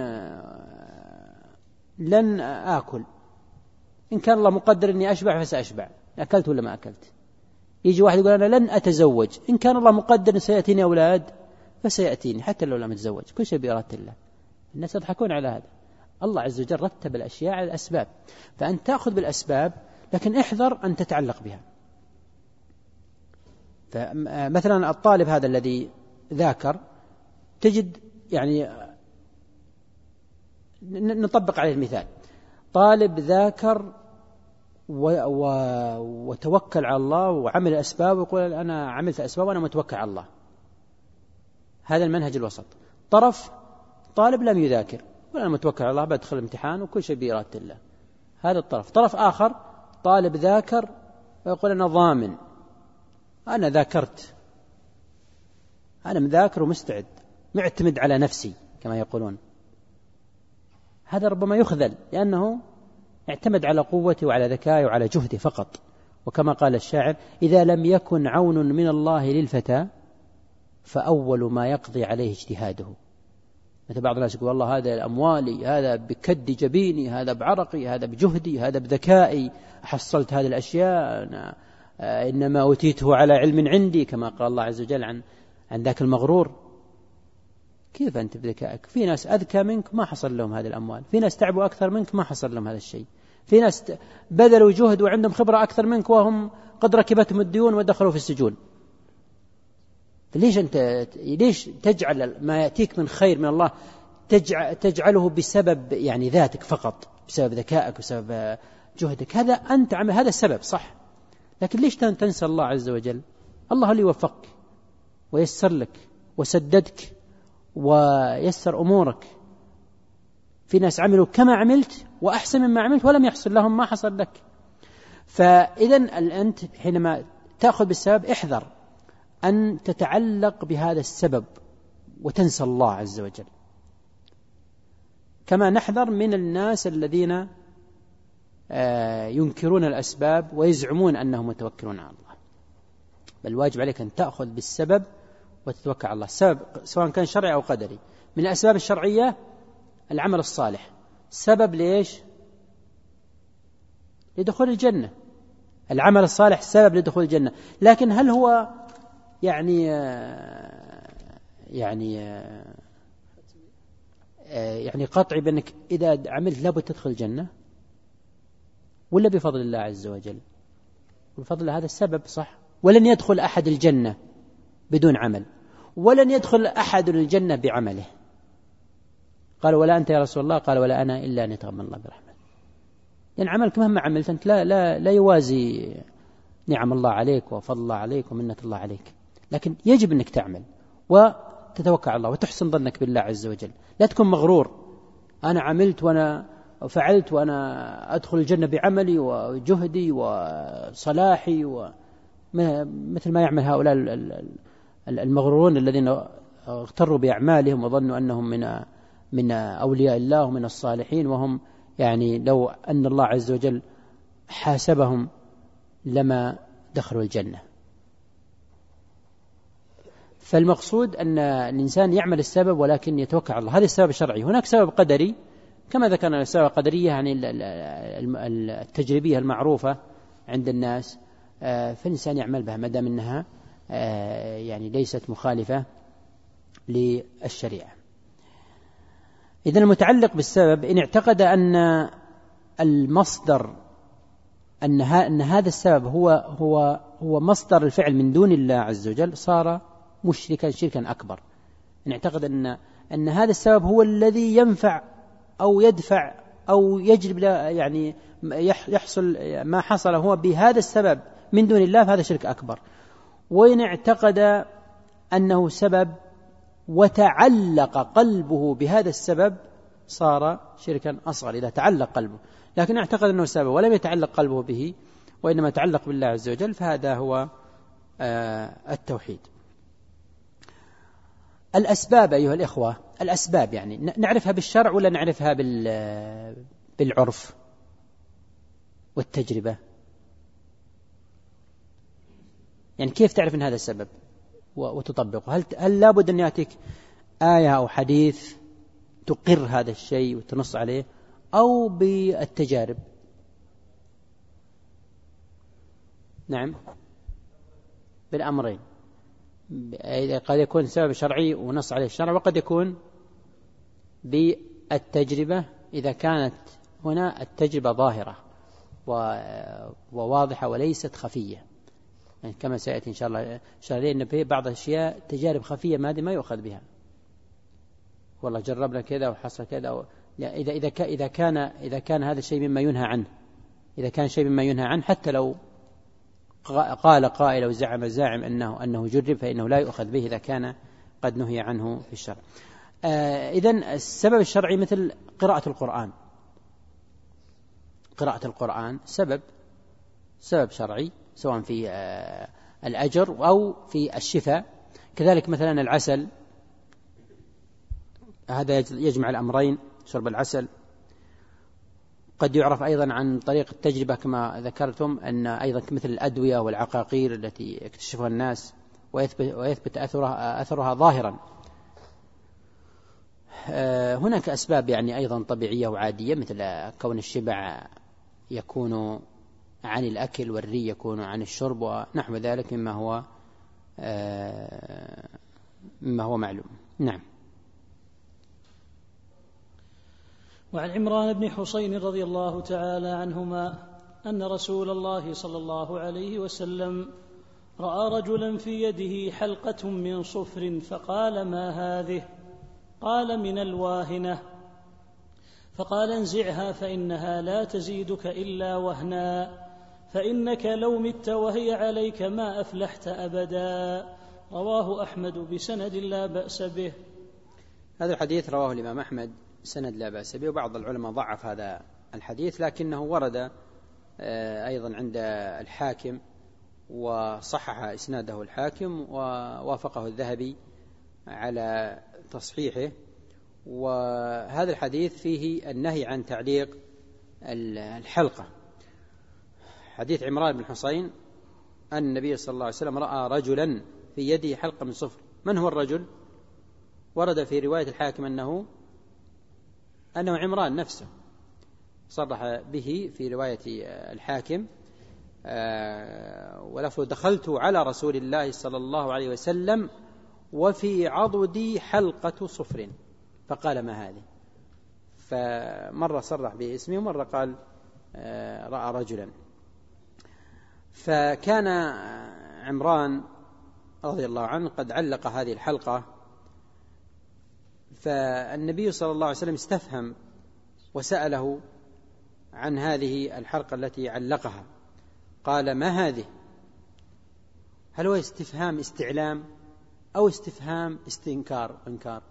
لن آكل، إن كان الله مقدر أني أشبع فسأشبع، أكلت ولا ما أكلت. يجي واحد يقول أنا لن أتزوج، إن كان الله مقدر أن سيأتيني أولاد فسيأتيني حتى لو لم أتزوج، كل شيء بإرادة الله. الناس يضحكون على هذا. الله عز وجل رتب الأشياء على الأسباب، فأنت تأخذ بالأسباب لكن احذر أن تتعلق بها. فمثلا الطالب هذا الذي ذاكر تجد يعني نطبق عليه المثال، طالب ذاكر و و وتوكل على الله وعمل الأسباب ويقول أنا عملت أسباب وأنا متوكل على الله، هذا المنهج الوسط. طرف طالب لم يذاكر وأنا متوكل على الله بدخل الامتحان وكل شيء بإرادة الله، هذا الطرف. طرف آخر طالب ذاكر ويقول أنا ضامن، أنا ذاكرت، أنا مذاكر ومستعد، معتمد على نفسي كما يقولون. هذا ربما يخذل لأنه اعتمد على قوته وعلى ذكائه وعلى جهده فقط. وكما قال الشاعر إذا لم يكن عون من الله للفتى فأول ما يقضي عليه اجتهاده. مثل بعض الناس يقول والله هذا أموالي، هذا بكد جبيني، هذا بعرقي، هذا بجهدي، هذا بذكائي حصلت هذه الأشياء، أنا إنما أوتيته على علم عندي، كما قال الله عز وجل عن عن ذاك المغرور. كيف أنت بذكائك؟ في ناس أذكى منك ما حصل لهم هذه الأموال، في ناس تعبوا أكثر منك ما حصل لهم هذا الشيء، في ناس بذلوا جهد وعندهم خبرة أكثر منك وهم قد ركبتهم الديون ودخلوا في السجون. ليش أنت ليش تجعل ما يأتيك من خير من الله تجعل تجعله بسبب يعني ذاتك فقط، بسبب ذكائك وسبب جهدك؟ هذا أنت عمل، هذا السبب صح، لكن ليش تنسى الله عز وجل؟ الله اللي وفقك ويسر لك وسددك ويسر أمورك. في ناس عملوا كما عملت وأحسن مما عملت ولم يحصل لهم ما حصل لك. فإذا أنت حينما تأخذ بالسبب احذر أن تتعلق بهذا السبب وتنسى الله عز وجل، كما نحذر من الناس الذين ينكرون الأسباب ويزعمون أنهم متوكلون على الله، بل الواجب عليك أن تأخذ بالسبب وتتوكل على الله. السبب سواء كان شرعي أو قدري. من الأسباب الشرعية العمل الصالح، سبب ليش؟ لدخول الجنة. العمل الصالح سبب لدخول الجنة، لكن هل هو يعني يعني يعني قطعي بأنك إذا عملت لابد تدخل الجنة، ولا بفضل الله عز وجل؟ بفضل الله هذا السبب صح. ولن يدخل أحد الجنة بدون عمل، ولن يدخل أحد الجنة بعمله. قال ولا أنت يا رسول الله؟ قال ولا أنا إلا أن يتغمد الله برحمته. لأن عملك مهما عملت أنت لا, لا, لا يوازي نعم الله عليك وفضل الله عليك ومنة الله عليك، لكن يجب أنك تعمل وتتوكل على الله وتحسن ظنك بالله عز وجل. لا تكون مغرور، أنا عملت وأنا فعلت وأنا أدخل الجنة بعملي وجهدي وصلاحي، ومثل ما يعمل هؤلاء المغرورون الذين اغتروا بأعمالهم وظنوا أنهم من من أولياء الله ومن الصالحين، وهم يعني لو أن الله عز وجل حاسبهم لما دخلوا الجنة. فالمقصود أن الإنسان يعمل السبب ولكن يتوكل على الله، هذا السبب الشرعي. هناك سبب قدري كما ذكرنا، السبب القدرية يعني التجريبية المعروفة عند الناس، فالإنسان يعمل بها ما دام أنها يعني ليست مخالفة للشريعة. إذن المتعلق بالسبب إن اعتقد أن المصدر أن أن هذا السبب هو هو هو مصدر الفعل من دون الله عز وجل، صار مشركا شركا أكبر. إن اعتقد أن أن هذا السبب هو الذي ينفع أو يدفع أو يجلب يعني يحصل ما حصل هو بهذا السبب من دون الله، فهذا شرك أكبر. وإن اعتقد أنه سبب وتعلق قلبه بهذا السبب صار شركا أصغر إذا تعلق قلبه، لكن اعتقد أنه سبب ولم يتعلق قلبه به وإنما تعلق بالله عز وجل، فهذا هو التوحيد. الأسباب أيها الإخوة، الأسباب يعني نعرفها بالشرع ولا نعرفها بالعرف والتجربة؟ يعني كيف تعرف أن هذا السبب وتطبقه؟ هل هل لابد أن يأتيك آية أو حديث تقر هذا الشيء وتنص عليه، أو بالتجارب؟ نعم، بالأمرين. قد يكون سبب شرعي ونص عليه الشرع، وقد يكون بالتجربة إذا كانت هنا التجربة ظاهرة وواضحة وليست خفية، يعني كما سيأتي إن شاء الله شهرين أن في بعض الأشياء تجارب خفية ما ما يؤخذ بها، والله جربنا كذا وحصل كذا. إذا إذا إذا كان إذا كان هذا الشيء مما ينهى عنه، إذا كان شيء مما ينهى عنه حتى لو قال قائل وزعم زاعم أنه أنه جرب فإنه لا يؤخذ به إذا كان قد نهي عنه في الشرع. آه إذن السبب الشرعي مثل قراءة القرآن. قراءة القرآن سبب سبب شرعي سواء في آه الأجر أو في الشفاء. كذلك مثلا العسل، هذا يجمع الأمرين، شرب العسل. قد يعرف أيضا عن طريق التجربة كما ذكرتم أن أيضا مثل الأدوية والعقاقير التي يكتشفها الناس ويثبت, ويثبت أثرها, أثرها ظاهرا. هناك أسباب يعني أيضا طبيعية وعادية مثل كون الشبع يكون عن الأكل والري يكون عن الشرب ونحو ذلك مما هو مما هو معلوم. نعم. وعن عمران بن حسين رضي الله تعالى عنهما أن رسول الله صلى الله عليه وسلم رأى رجلا في يده حلقة من صفر فقال: ما هذه؟ قال: من الواهنة. فقال: انزعها فإنها لا تزيدك إلا وهنا، فإنك لو مت وهي عليك ما أفلحت أبدا. رواه أحمد بسند لا بأس به. هذا الحديث رواه الإمام أحمد سند لا بأس به، وبعض العلماء ضعف هذا الحديث لكنه ورد أيضا عند الحاكم وصحح إسناده الحاكم ووافقه الذهبي على تصحيحه. وهذا الحديث فيه النهي عن تعليق الحلقة حديث عمران بن حصين أن النبي صلى الله عليه وسلم رأى رجلا في يده حلقة من صفر. من هو الرجل؟ ورد في رواية الحاكم أنه أنه عمران نفسه، صرح به في رواية الحاكم، ولفظ دخلت على رسول الله صلى الله عليه وسلم وفي عضدي حلقة صفر فقال ما هذه؟ فمرة صرح باسمه ومرة قال رأى رجلا. فكان عمران رضي الله عنه قد علق هذه الحلقة، فالنبي صلى الله عليه وسلم استفهم وسأله عن هذه الحلقة التي علقها، قال ما هذه؟ هل هو استفهام استعلام أو استفهام استنكار وإنكار؟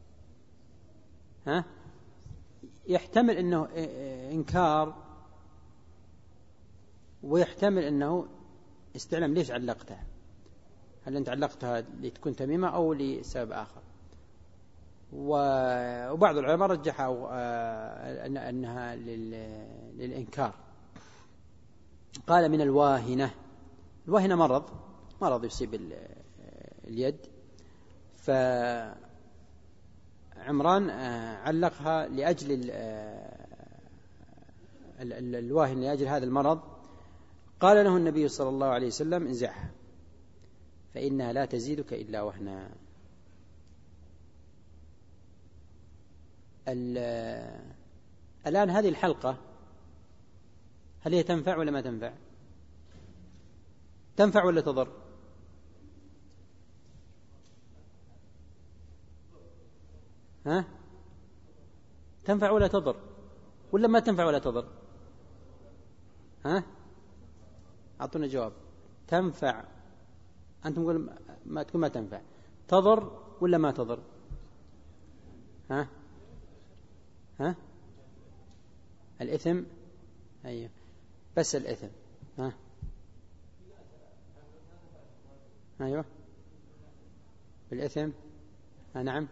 ها؟ يحتمل أنه إنكار ويحتمل أنه استعلام. ليش علقتها؟ هل أنت علقتها لتكون تميمة أو لسبب آخر؟ وبعض العلماء رجحوا أنها للإنكار. قال من الواهنة. الواهنة مرض مرض يصيب اليد، فعمران علقها لأجل الواهن، لأجل هذا المرض. قال له النبي صلى الله عليه وسلم انزعها فإنها لا تزيدك إلا وهنا. الآن هذه الحلقة هل هي تنفع ولا ما تنفع؟ تنفع ولا تضر؟ ها؟ تنفع ولا تضر ولا ما تنفع ولا تضر؟ ها؟ أعطونا جواب. تنفع، أنتم تقول ما تكون ما تنفع. تضر ولا ما تضر؟ ها؟ ها؟ الإثم. أيوه بس الإثم. ها؟ أيوه الإثم. ها نعم.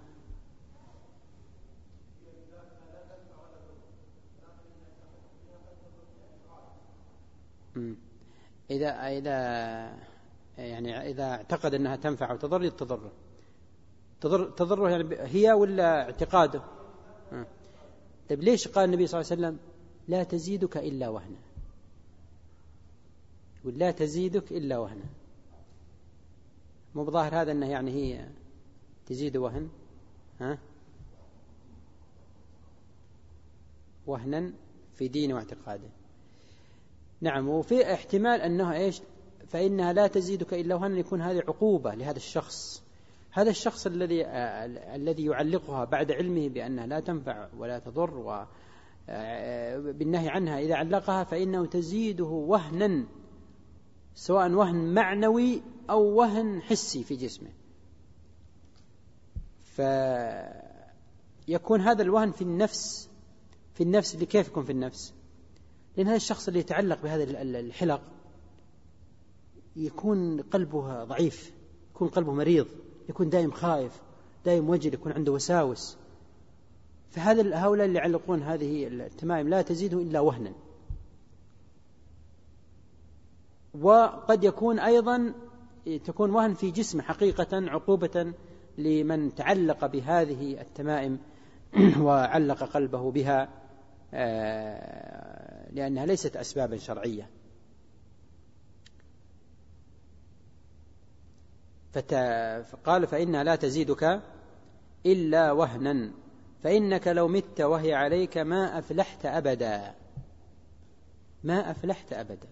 إذا إذا يعني إذا اعتقد أنها تنفع وتضر تضره تضر تضره يعني هي ولا اعتقاده؟ طيب ليش قال النبي صلى الله عليه وسلم لا تزيدك إلا وهنا؟ يقول لا تزيدك إلا وهنا، مو بظاهر هذا أنه يعني هي تزيد وهن، ها؟ وهنا في دينه واعتقاده. نعم. وفي احتمال أنه إيش؟ فإنها لا تزيدك إلا وهنا يكون هذه عقوبة لهذا الشخص، هذا الشخص الذي الذي يعلقها بعد علمه بأنها لا تنفع ولا تضر وبالنهي عنها، إذا علقها فإنه تزيده وهنا، سواء وهن معنوي أو وهن حسي في جسمه. فيكون هذا الوهن في النفس. في النفس اللي كيف يكون في النفس؟ لأن هذا الشخص اللي يتعلق بهذه الحلق يكون قلبه ضعيف، يكون قلبه مريض، يكون دائم خائف، دائم وجل، يكون عنده وساوس. فهذا هؤلاء اللي يعلقون هذه التمائم لا تزيده إلا وهنا. وقد يكون أيضا تكون وهن في جسم حقيقة، عقوبة لمن تعلق بهذه التمائم وعلق قلبه بها، لأنها ليست أسبابا شرعية. فقال فإنها لا تزيدك إلا وهنا فإنك لو مت وهي عليك ما أفلحت أبدا. ما أفلحت أبدا.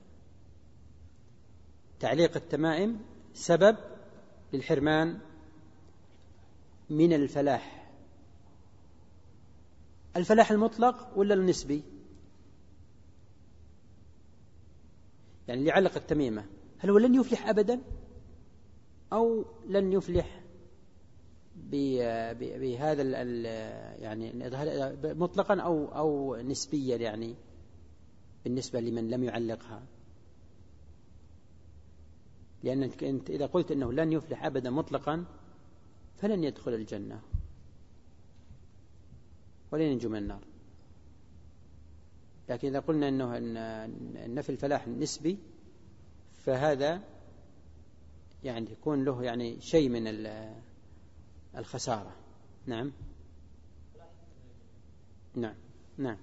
تعليق التمائم سبب للحرمان من الفلاح. الفلاح المطلق ولا النسبي؟ يعني اللي علق التميمة هل هو لن يفلح أبدا أو لن يفلح بهذا يعني مطلقا أو أو نسبيا، يعني بالنسبة لمن لم يعلقها؟ لأنك أنت إذا قلت أنه لن يفلح أبدا مطلقا فلن يدخل الجنة ولن ينجو من النار. لكن إذا قلنا أنه أن نفي الفلاح نسبي فهذا يعني يكون له يعني شيء من الخسارة. نعم نعم نعم.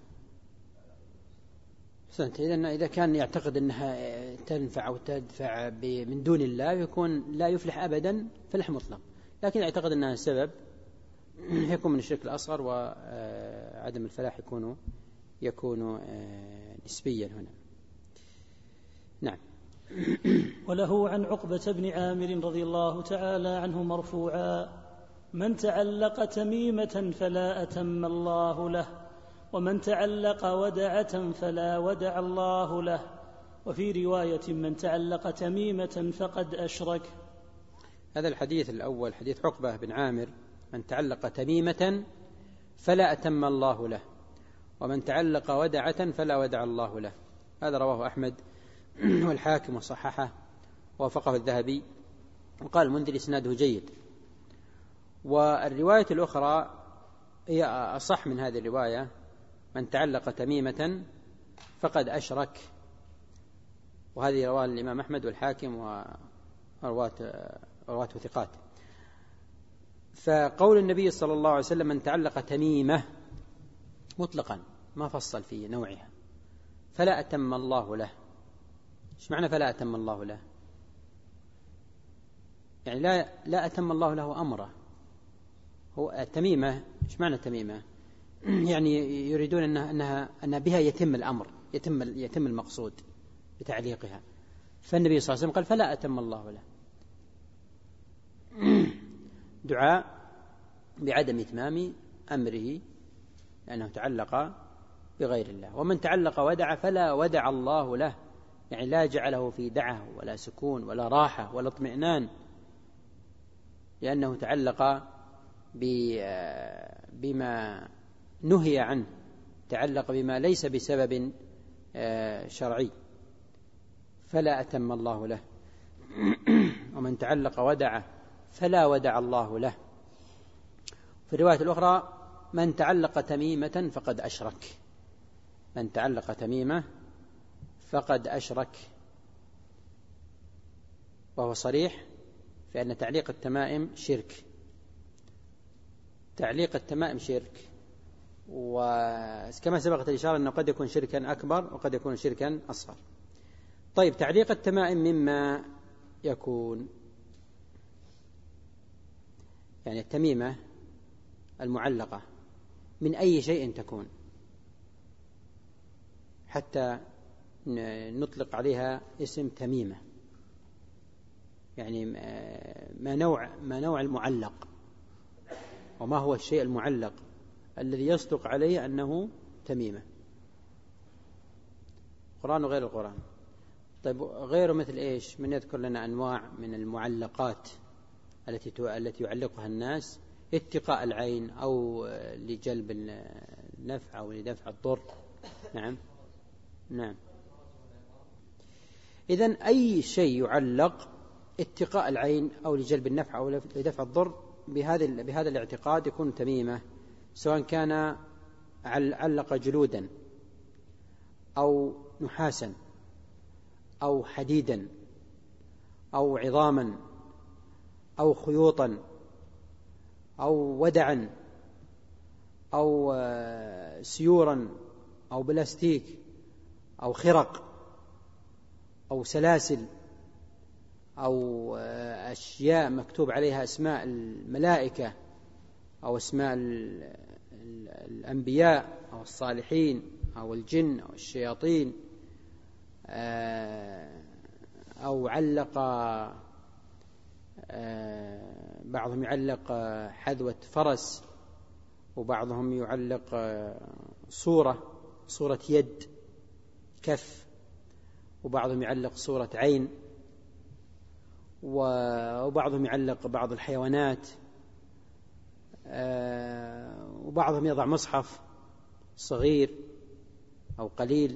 إذن إذا كان يعتقد أنها تنفع أو تدفع من دون الله يكون لا يفلح أبدا فلح مطلق، لكن يعتقد أنها سبب يكون من الشرك الأصغر، وعدم الفلاح يكون يكون نسبيا هنا. نعم. وله عن عقبة بن عامر رضي الله تعالى عنه مرفوعا: من تعلق تميمة فلا أتم الله له، ومن تعلق ودعة فلا ودع الله له. وفي رواية: من تعلق تميمة فقد أشرك. هذا الحديث الأول حديث عقبة بن عامر: من تعلق تميمة فلا أتم الله له، ومن تعلق ودعة فلا ودع الله له. هذا رواه أحمد والحاكم وصححه ووافقه الذهبي، وقال المنذر إسناده جيد. والرواية الأخرى هي أصح من هذه الرواية: من تعلق تميمة فقد أشرك. وهذه رواه الإمام أحمد والحاكم ورواة ثقات. فقول النبي صلى الله عليه وسلم: من تعلق تميمة مطلقا ما فصل في نوعها، فلا أتم الله له. ايش معنى فلا أتم الله له؟ يعني لا لا أتم الله له أمره. هو التميمة ايش معنى التميمة؟ يعني يريدون أنها أنها أن بها يتم الأمر، يتم يتم المقصود بتعليقها. فالنبي صلى الله عليه وسلم قال: فلا أتم الله له. دعاء بعدم إتمام أمره لأنه تعلق بغير الله. ومن تعلق ودع فلا ودع الله له، يعني لا جعله في دعه ولا سكون ولا راحة ولا اطمئنان، لأنه تعلق بما نهي عنه، تعلق بما ليس بسبب شرعي، فلا أتم الله له. ومن تعلق ودع فلا ودع الله له. في الرواية الأخرى: من تعلق تميمة فقد أشرك. من تعلق تميمة فقد أشرك. وهو صريح في أن تعليق التمائم شرك. تعليق التمائم شرك، وكما سبقت الإشارة أنه قد يكون شركا أكبر وقد يكون شركا أصغر. طيب، تعليق التمائم مما يكون، يعني التميمة المعلقة من أي شيء تكون، حتى نطلق عليها اسم تميمة، يعني ما نوع ما نوع المعلق، وما هو الشيء المعلق الذي يصدق عليه أنه تميمة. القرآن وغير القرآن. طيب، غيره مثل إيش؟ من يذكر لنا أنواع من المعلقات التي التي يعلقها الناس اتقاء العين أو لجلب النفع أو لدفع الضر. نعم نعم. إذن أي شيء يعلق اتقاء العين أو لجلب النفع أو لدفع الضر بهذا بهذا الاعتقاد يكون تميمة، سواء كان علق جلودا أو نحاسا أو حديدا أو عظاما أو خيوطا أو ودعا أو سيورا أو بلاستيك أو خرق أو سلاسل أو أشياء مكتوب عليها أسماء الملائكة أو أسماء الأنبياء أو الصالحين أو الجن أو الشياطين، أو علق بعضهم يعلق حذوة فرس، وبعضهم يعلق صورة صورة يد كف، وبعضهم يعلق صورة عين، وبعضهم يعلق بعض الحيوانات، وبعضهم يضع مصحف صغير أو قليل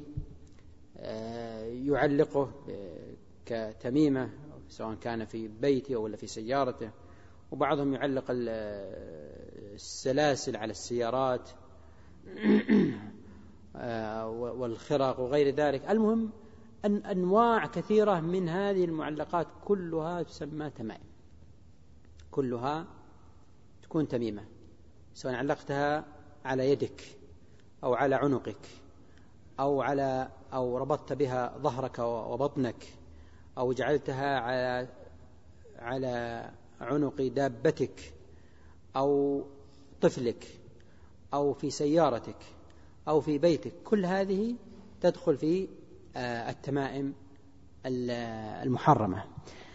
يعلقه كتميمة سواء كان في بيته أو ولا في سيارته، وبعضهم يعلق السلاسل على السيارات والخرق وغير ذلك. المهم أن أنواع كثيرة من هذه المعلقات كلها تسمى تمائم، كلها تكون تميمة، سواء علقتها على يدك أو على عنقك أو على أو ربطت بها ظهرك وبطنك أو جعلتها على على عنق دابتك أو طفلك أو في سيارتك أو في بيتك، كل هذه تدخل في التمائم المحرمة.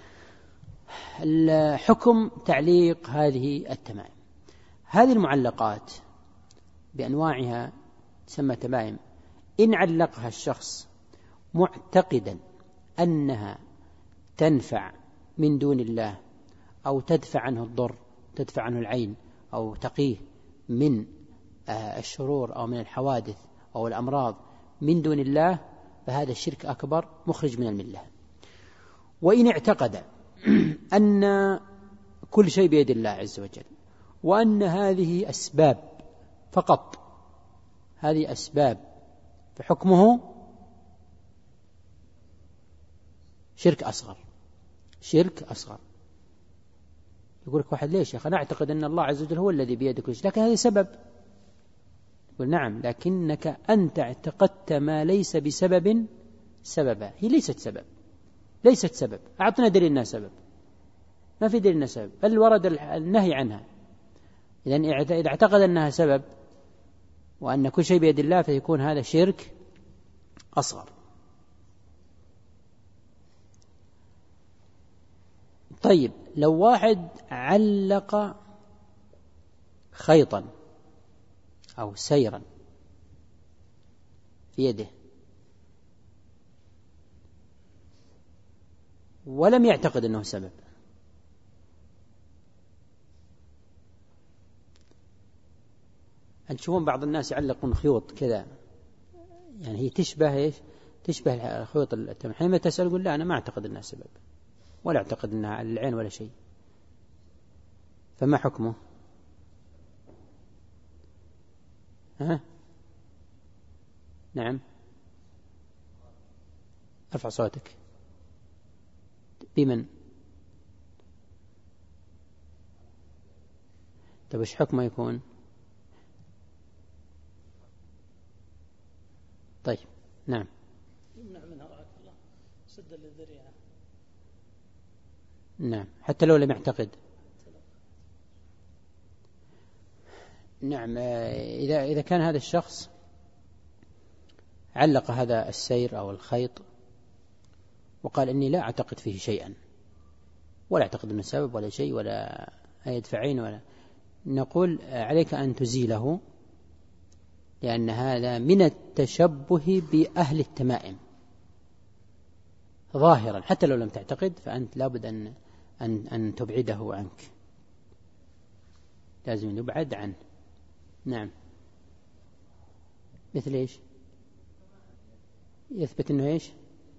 الحكم تعليق هذه التمائم، هذه المعلقات بأنواعها تسمى تمائم إن علقها الشخص معتقدا أنها تنفع من دون الله أو تدفع عنه الضر، تدفع عنه العين أو تقيه من الشرور أو من الحوادث أو الأمراض من دون الله، فهذا الشرك أكبر مخرج من الملة. وإن اعتقد أن كل شيء بيد الله عز وجل وأن هذه أسباب فقط، هذه أسباب، فحكمه شرك أصغر، شرك أصغر. يقول لك واحد ليش يا أخي؟ أنا أعتقد أن الله عز وجل هو الذي بيده كل شيء، لكن هذه سبب. يقول نعم، لكنك أنت اعتقدت ما ليس بسبب سببا، هي ليست سبب، ليست سبب. أعطنا دليل أنها سبب، ما في دليل أنها سبب، بل ورد النهي عنها. إذن إذا اعتقد أنها سبب وأن كل شيء بيد الله فيكون هذا شرك أصغر. طيب لو واحد علق خيطا أو سيرا في يده ولم يعتقد أنه سبب، تشوفون بعض الناس يعلقون خيوط كذا، يعني هي تشبه إيش؟ تشبه خيوط التمر. حينما تسأل يقول لا أنا ما أعتقد أنها سبب ولا أعتقد أنها على العين ولا شيء، فما حكمه؟ ها؟ نعم، ارفع صوتك. بمن؟ طيب وش حكمه يكون؟ طيب نعم، يمنع منها رعاك الله سدا للذريعة. نعم، حتى لو لم يعتقد. نعم، إذا إذا كان هذا الشخص علق هذا السير أو الخيط وقال إني لا أعتقد فيه شيئا ولا أعتقد أنه سبب ولا شيء ولا يدفع عين ولا، نقول عليك أن تزيله، لأن هذا من التشبه بأهل التمائم ظاهرا، حتى لو لم تعتقد فأنت لابد أن أن أن تبعده عنك، لازم يبعد عنه. نعم، مثل إيش؟ يثبت أنه إيش؟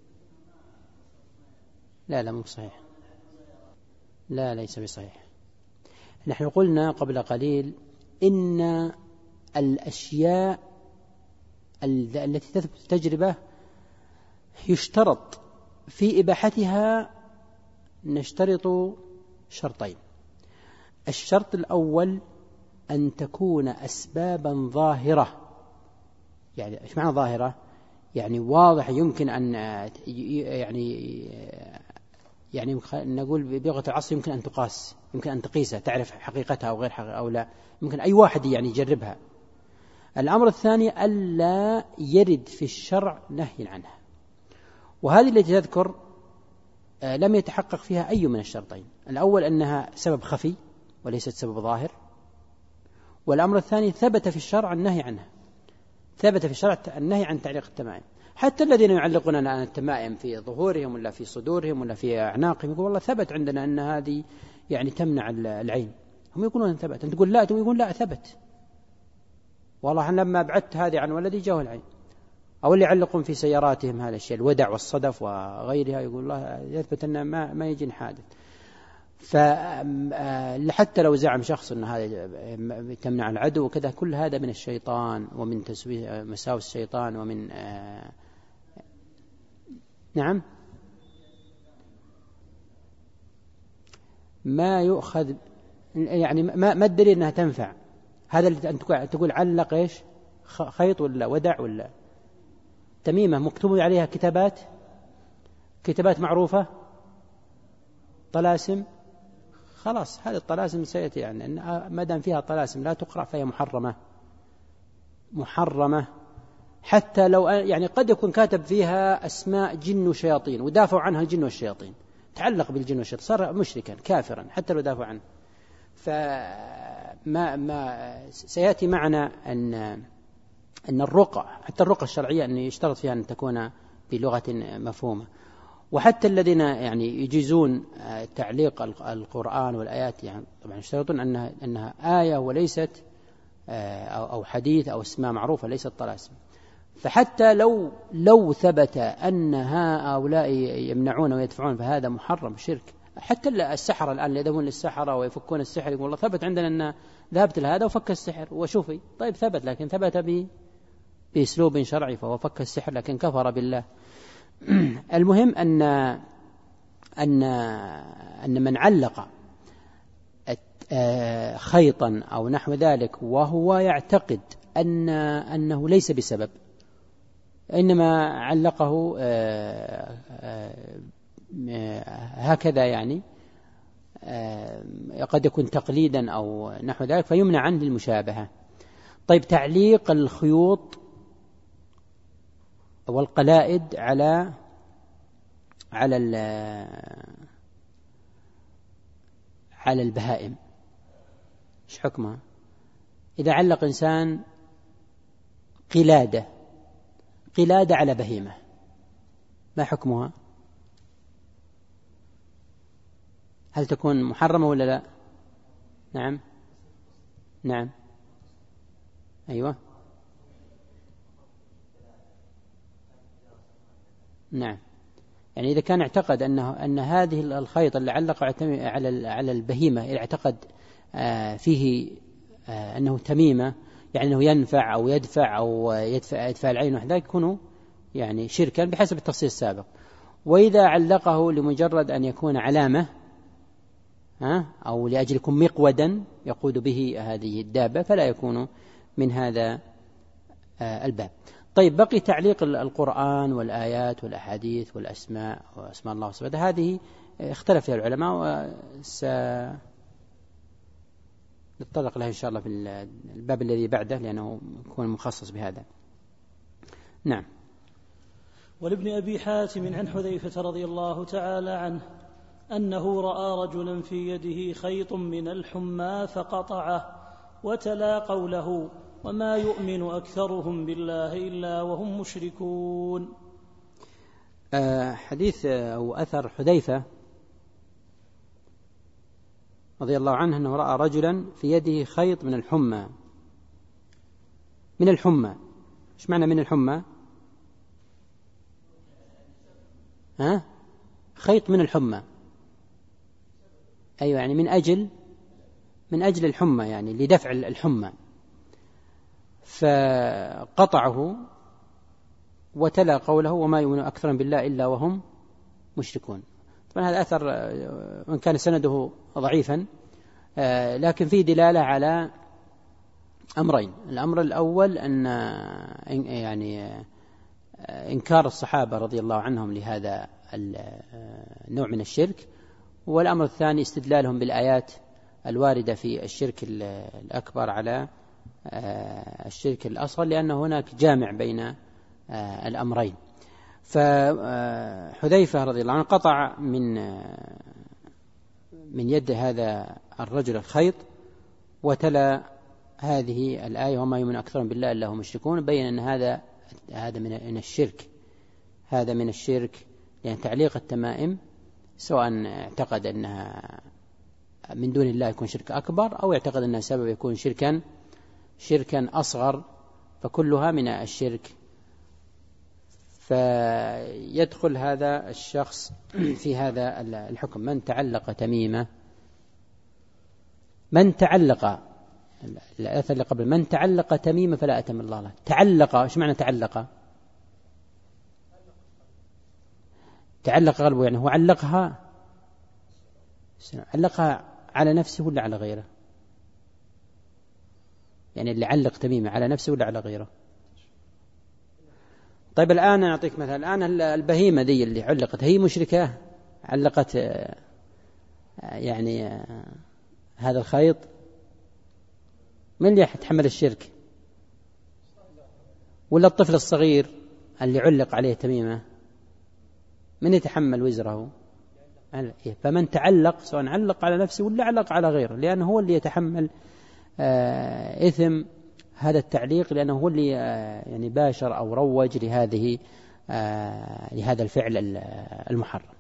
لا لا مو صحيح، لا ليس بصحيح. نحن قلنا قبل قليل إن الأشياء التي تثبت التجربة يشترط في إباحتها، نشترط شرطين. الشرط الأول أن تكون أسبابا ظاهرة، يعني إيش معنى ظاهرة؟ يعني واضح، يمكن أن يعني يعني نقول بلغة العصر يمكن أن تقاس، يمكن أن تقيسها، تعرف حقيقتها أو غير حقيقتها أو لا، يمكن أي واحد يعني يجربها. الأمر الثاني ألا يرد في الشرع نهي عنها، وهذه التي تذكر لم يتحقق فيها أي من الشرطين. الأول أنها سبب خفي وليست سبب ظاهر، والأمر الثاني ثبت في الشرع النهي عنها، ثبت في الشرع النهي عن تعليق التمائم. حتى الذين يعلقون عن التمائم في ظهورهم ولا في صدورهم ولا في أعناقهم يقول والله ثبت عندنا أن هذه يعني تمنع العين، هم يقولون أن ثبت، أنت تقول لا، يقول لا ثبت، والله لما أبعدت هذه عن ولدي جاءه العين. أو اللي يعلقون في سياراتهم هذا الشيء، الودع والصدف وغيرها، يقول الله يثبت أن ما ما يجي حادث. فحتى لو زعم شخص أن هذا تمنع العدو وكذا، كل هذا من الشيطان ومن تسويس مساوس الشيطان ومن آه نعم ما يؤخذ، يعني ما ما الدليل أنها تنفع؟ هذا اللي أنت تقول علق إيش خيط ولا ودع ولا تميمة مكتوب عليها كتابات كتابات معروفة، طلاسم، خلاص هذه الطلاسم سيأتي، يعني ما دام فيها طلاسم لا تقرأ فهي محرمة محرمة. حتى لو يعني قد يكون كاتب فيها أسماء جن وشياطين ودافعوا عنها الجن والشياطين، تعلق بالجن والشياطين صار مشركا كافرا حتى لو دافعوا عنه. فما ما سيأتي معنا أن أن الرقى، حتى الرقى الشرعية أن يشترط فيها أن تكون بلغة مفهومة. وحتى الذين يعني يجيزون تعليق القرآن والآيات يعني طبعا يشترطون أنها أنها آية وليست أو حديث أو اسماء معروفة ليست طلاسم. فحتى لو لو ثبت أن هؤلاء يمنعون ويدفعون فهذا محرم شرك. حتى السحرة الآن اللي يذهبون للسحرة ويفكون السحر يقول الله ثبت عندنا أن ذهبت لهذا وفك السحر وشوفي، طيب ثبت، لكن ثبت ب بأسلوب شرعي فهو فك السحر لكن كفر بالله. المهم أن أن أن من علق خيطا أو نحو ذلك وهو يعتقد أن أنه ليس بسبب، إنما علقه هكذا يعني قد يكون تقليدا أو نحو ذلك فيمنع عنه المشابهة. طيب تعليق الخيوط والقلائد على على على البهائم ايش حكمها؟ إذا علق إنسان قلادة قلادة على بهيمة ما حكمها؟ هل تكون محرمة ولا لا؟ نعم نعم أيوة نعم. يعني إذا كان اعتقد أنه أن هذه الخيط اللي علق على على البهيمة إذا اعتقد فيه أنه تميمة يعني أنه ينفع أو يدفع أو يدفع يدفع العين وحده يكون يعني شركا بحسب التفصيل السابق. وإذا علقه لمجرد أن يكون علامة ها أو لأجل يكون مقودا يقود به هذه الدابة فلا يكون من هذا الباب. طيب بقي تعليق القرآن والآيات والأحاديث والأسماء وأسماء الله وصفاته، هذه اختلف فيها العلماء وسنتطرق لها إن شاء الله في الباب الذي بعده لأنه يكون مخصص بهذا. نعم. ولابن أبي حاتم عن حذيفة رضي الله تعالى عنه أنه رأى رجلا في يده خيط من الحمى فقطعه وتلا قوله وما يؤمن أكثرهم بالله إلا وهم مشركون. آه حديث أو أثر حذيفة رضي الله عنه أنه رأى رجلا في يده خيط من الحمى. من الحمى إيش معنى من الحمى؟ ها؟ خيط من الحمى أيوة يعني من أجل من أجل الحمى يعني لدفع الحمى، فقطعه وتلا قوله وما يؤمن أكثر بالله إلا وهم مشركون. طبعا هذا أثر وإن كان سنده ضعيفا لكن فيه دلالة على أمرين. الأمر الأول أن يعني إنكار الصحابة رضي الله عنهم لهذا النوع من الشرك، والأمر الثاني استدلالهم بالآيات الواردة في الشرك الأكبر على الشرك الأصغر لأن هناك جامع بين الأمرين. فحذيفة رضي الله عنه قطع من من يد هذا الرجل الخيط وتلا هذه الآية وما يؤمن أكثرهم بالله إلا هم مشركون، بين أن هذا هذا من الشرك هذا من الشرك يعني تعليق التمائم سواء اعتقد أنها من دون الله يكون شرك أكبر أو يعتقد أنها سبب يكون شركا شركا أصغر فكلها من الشرك. فيدخل هذا الشخص في هذا الحكم من تعلق تميمة من تعلق، الأثر اللي قبل، من تعلق تميمة فلا أتم الله له. تعلق، إيش معنى تعلق؟ تعلق قلبه، يعني هو علقها علقها على نفسه ولا على غيره؟ يعني اللي علق تميمة على نفسه ولا على غيره؟ طيب الآن أعطيك مثال، الآن البهيمة دي اللي علقت هي مشركة، علقت يعني هذا الخيط، من اللي يتحمل الشرك؟ ولا الطفل الصغير اللي علق عليه تميمة، من يتحمل وزره؟ فمن تعلق سواء علق على نفسه ولا علق على غيره، لأنه هو اللي يتحمل إثم هذا التعليق، لأنه هو اللي يعني باشر أو روج لهذه لهذا الفعل المحرم.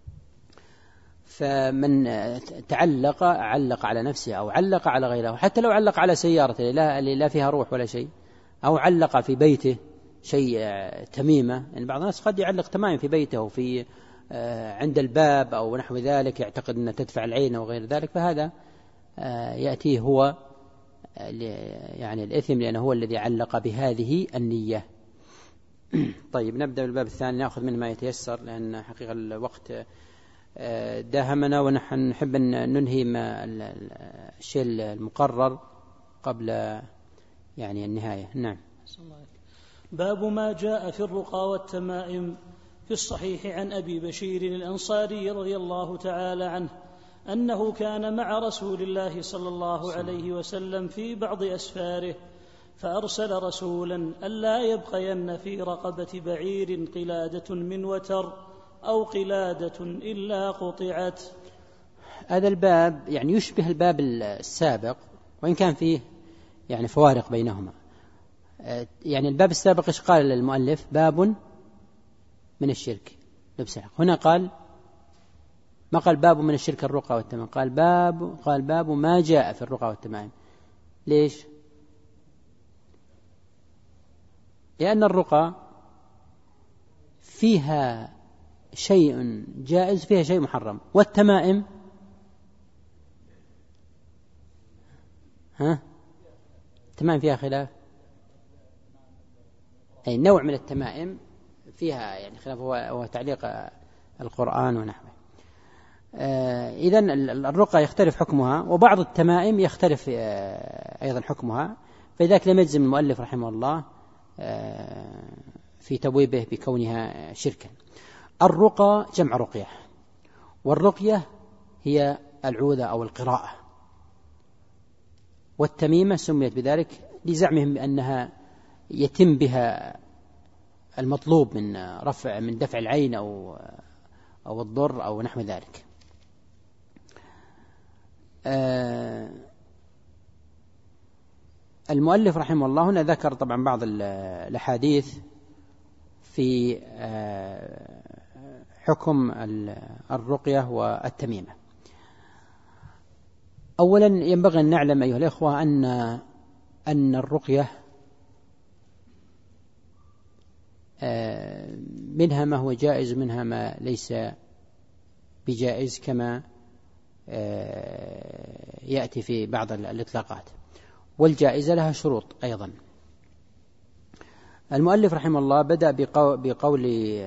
فمن تعلق علق على نفسه أو علق على غيره، حتى لو علق على سيارته اللي لا فيها روح ولا شيء، أو علق في بيته شيء تميمة، يعني بعض الناس قد يعلق تمائم في بيته وفي عند الباب أو نحو ذلك، يعتقد أنها تدفع العين وغير ذلك، فهذا يأتيه هو يعني الإثم، لأنه هو الذي علق بهذه النية. طيب نبدأ بالباب الثاني، نأخذ منه ما يتيسر، لأن حقيقة الوقت داهمنا، ونحن نحب أن ننهي ما الشيء المقرر قبل يعني النهاية. نعم. باب ما جاء في الرقى والتمائم. في الصحيح عن أبي بشير الأنصاري رضي الله تعالى عنه أنه كان مع رسول الله صلى الله عليه وسلم في بعض أسفاره، فأرسل رسولا ألا يبقين في رقبة بعير قلادة من وتر أو قلادة إلا قطعت. هذا الباب يعني يشبه الباب السابق، وإن كان فيه يعني فوارق بينهما. يعني الباب السابق إيش قال المؤلف؟ باب من الشرك لبس الحق. هنا قال ما قال باب من الشرك الرقى والتمائم، قال باب قال باب ما جاء في الرقى والتمائم. ليش؟ لأن الرقى فيها شيء جائز فيها شيء محرم، والتمائم ها التمائم فيها خلاف، أي نوع من التمائم فيها يعني خلاف، هو تعليق القرآن ونحوه. آه إذن الرقى يختلف حكمها، وبعض التمائم يختلف آه أيضا حكمها، فلذلك لم يجزم المؤلف رحمه الله آه في تبويبه بكونها شركا. الرقى جمع رقية، والرقية هي العوذة أو القراءة، والتميمة سميت بذلك لزعمهم بأنها يتم بها المطلوب من رفع من دفع العين أو أو الضر أو نحو ذلك. آه المؤلف رحمه الله هنا ذكر طبعا بعض الأحاديث في آه حكم الرقية والتميمة. أولا ينبغي أن نعلم أيها الإخوة أن أن الرقية منها ما هو جائز ومنها ما ليس بجائز، كما يأتي في بعض الإطلاقات، والجائزة لها شروط أيضا. المؤلف رحمه الله بدأ بقول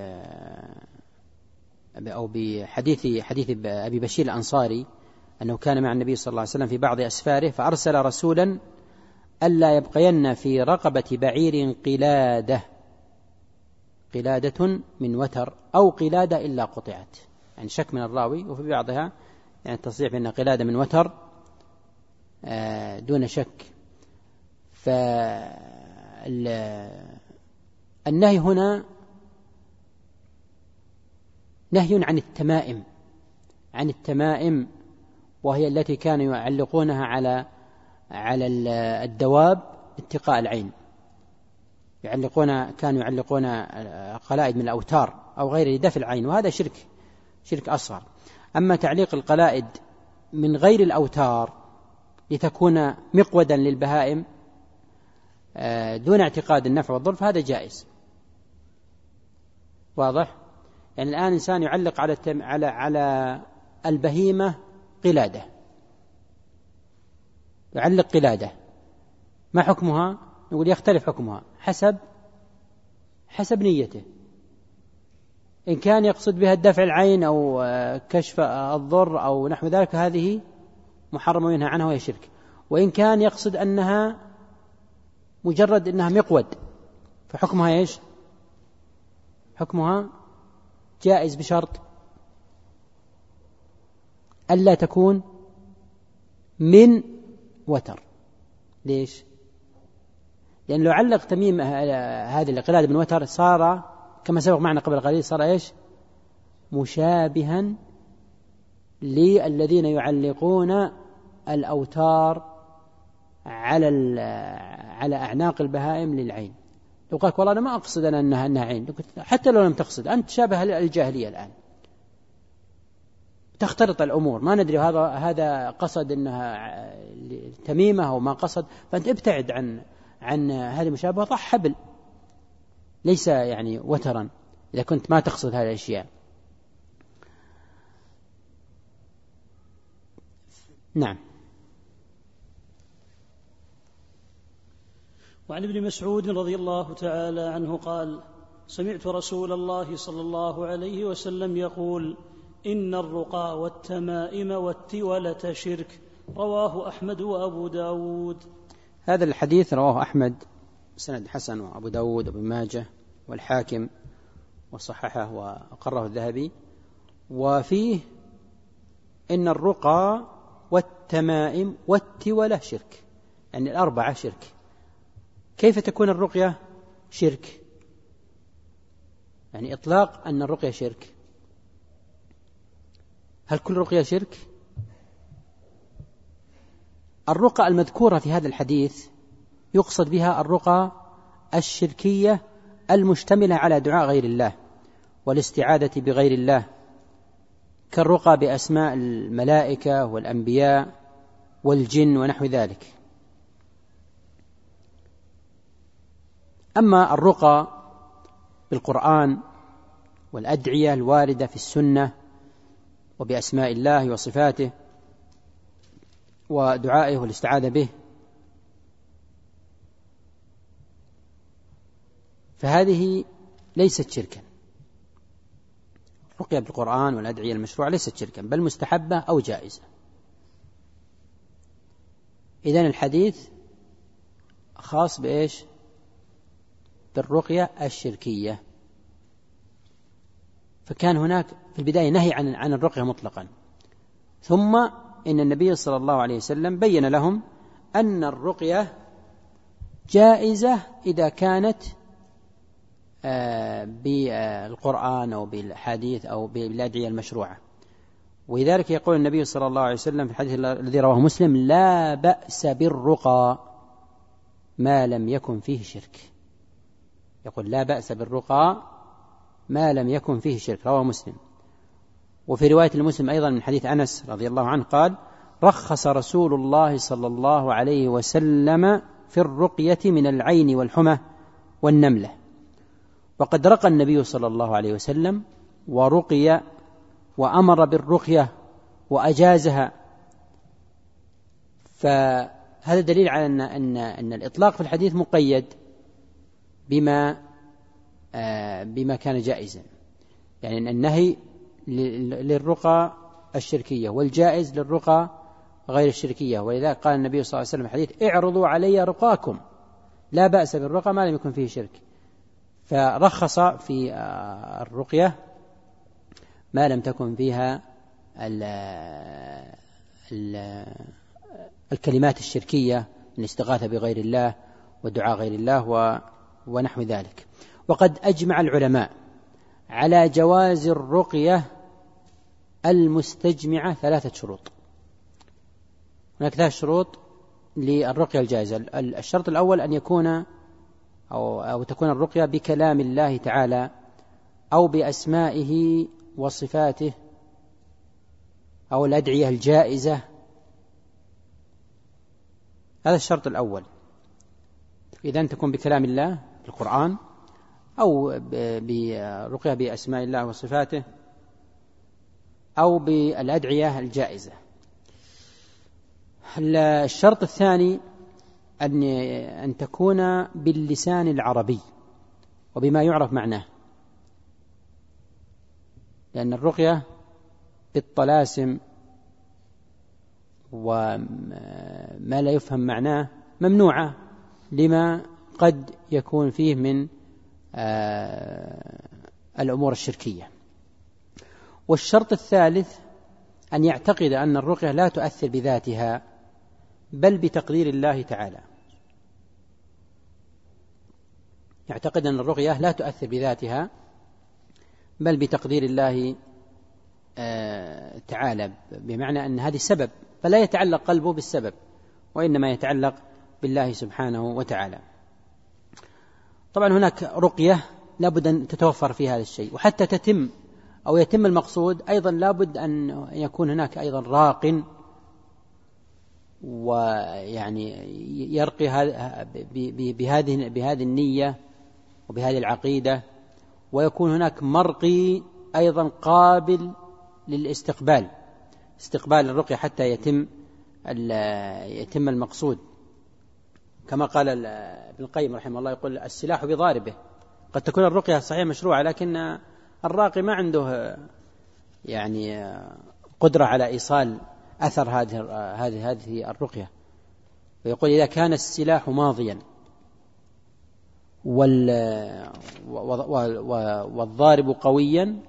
أو بحديث حديث أبي بشير الأنصاري أنه كان مع النبي صلى الله عليه وسلم في بعض أسفاره، فأرسل رسولا ألا يبقين في رقبة بعير قلادة قلادة من وتر أو قلادة إلا قطعت، يعني شك من الراوي، وفي بعضها يعني تصريح بأن قلادة من وتر دون شك. فالنهي هنا نهي عن التمائم عن التمائم وهي التي كانوا يعلقونها على على الدواب اتقاء العين، يعلقون كانوا يعلقون قلائد من الأوتار أو غيره لدفع العين، وهذا شرك شرك أصغر. أما تعليق القلائد من غير الأوتار لتكون مقودا للبهائم دون اعتقاد النفع والضر فهذا جائز. واضح؟ يعني الآن إنسان يعلق على على على البهيمة قلادة، يعلق قلادة، ما حكمها؟ نقول يختلف حكمها حسب حسب نيته. إن كان يقصد بها الدفع العين أو كشف الضر أو نحو ذلك هذه محرم منها عنها وهي شرك. وإن كان يقصد أنها مجرد أنها مقود فحكمها إيش؟ حكمها جائز بشرط ألا تكون من وتر. ليش؟ لأن لو علق تميم هذه القلادة من وتر صار كما سبق معنا قبل قليل صار إيش؟ مشابها للذين يعلقون الأوتار على على أعناق البهائم للعين. لو قال والله أنا ما أقصد أنا أنها أنها عين، حتى لو لم تقصد أنت شابه الجاهلية الآن، تختلط الأمور، ما ندري هذا هذا قصد أنها تميمة أو ما قصد، فأنت ابتعد عن عن هذه المشابهة. ضع حبل ليس يعني وترا إذا كنت ما تقصد هذه الأشياء. نعم. وعن ابن مسعود رضي الله تعالى عنه قال: سمعت رسول الله صلى الله عليه وسلم يقول: إن الرقى والتمائم والتولة شرك. رواه أحمد وأبو داود. هذا الحديث رواه أحمد سند حسن وأبو داود وابن ماجه والحاكم وصححه وأقره الذهبي. وفيه إن الرقى والتمائم والتولة شرك، يعني الأربعة شرك. كيف تكون الرقية شرك؟ يعني إطلاق أن الرقية شرك، هل كل رقية شرك؟ الرقى المذكورة في هذا الحديث يقصد بها الرقى الشركية المشتملة على دعاء غير الله والاستعاذة بغير الله، كالرقى بأسماء الملائكة والأنبياء والجن ونحو ذلك. أما الرقى بالقرآن والأدعية الواردة في السنة وبأسماء الله وصفاته ودعائه والاستعاذة به، فهذه ليست شركا. الرقية بالقرآن والأدعية المشروعة ليست شركا، بل مستحبة أو جائزة. إذن الحديث خاص بإيش؟ بالرقية الشركية. فكان هناك في البداية نهي عن عن الرقية مطلقا، ثم إن النبي صلى الله عليه وسلم بين لهم أن الرقية جائزة إذا كانت بالقرآن أو بالحديث أو بالأدعية المشروعة. ولذلك يقول النبي صلى الله عليه وسلم في الحديث الذي رواه مسلم: لا بأس بالرقى ما لم يكن فيه شرك. يقول لا بأس بالرقى ما لم يكن فيه شرك، رواه مسلم. وفي رواية المسلم أيضا من حديث أنس رضي الله عنه قال: رخص رسول الله صلى الله عليه وسلم في الرقية من العين والحمى والنملة. وقد رقى النبي صلى الله عليه وسلم ورقي وأمر بالرقية وأجازها. فهذا دليل على أن, أن, أن الإطلاق في الحديث مقيد بما آه بما كان جائزا، يعني النهي للرقى الشركية والجائز للرقى غير الشركية. ولذلك قال النبي صلى الله عليه وسلم في الحديث: اعرضوا علي رقاكم لا بأس بالرقى ما لم يكن فيه شرك. فرخص في آه الرقية ما لم تكن فيها ال ال الكلمات الشركية، الاستغاثة بغير الله ودعاء غير الله ونحو ذلك. وقد أجمع العلماء على جواز الرقية المستجمعة ثلاثة شروط. هناك ثلاث شروط للرقية الجائزة. الشرط الأول أن يكون أو, أو تكون الرقية بكلام الله تعالى أو بأسمائه وصفاته أو الأدعية الجائزة. هذا الشرط الأول. إذن تكون بكلام الله القرآن أو برقية بأسماء الله وصفاته أو بالأدعية الجائزة. الشرط الثاني أن أن تكون باللسان العربي وبما يعرف معناه، لأن الرقية بالطلاسم وما لا يفهم معناه ممنوعة لما قد يكون فيه من الأمور الشركية. والشرط الثالث أن يعتقد أن الرقية لا تؤثر بذاتها بل بتقدير الله تعالى، يعتقد أن الرقية لا تؤثر بذاتها بل بتقدير الله تعالى، بمعنى أن هذه سبب، فلا يتعلق قلبه بالسبب وإنما يتعلق بالله سبحانه وتعالى. طبعا هناك رقية لابد أن تتوفر في هذا الشيء، وحتى تتم أو يتم المقصود أيضا لابد أن يكون هناك أيضا راق ويعني يرقي بهذه بهذه النية وبهذه العقيدة، ويكون هناك مرقي أيضا قابل للاستقبال، استقبال الرقية حتى يتم يتم المقصود، كما قال ابن القيم رحمه الله يقول السلاح بضاربه. قد تكون الرقية صحيح مشروعة لكن الراقي ما عنده يعني قدرة على إيصال أثر هذه هذه هذه الرقية، ويقول إذا كان السلاح ماضيا والضارب قويا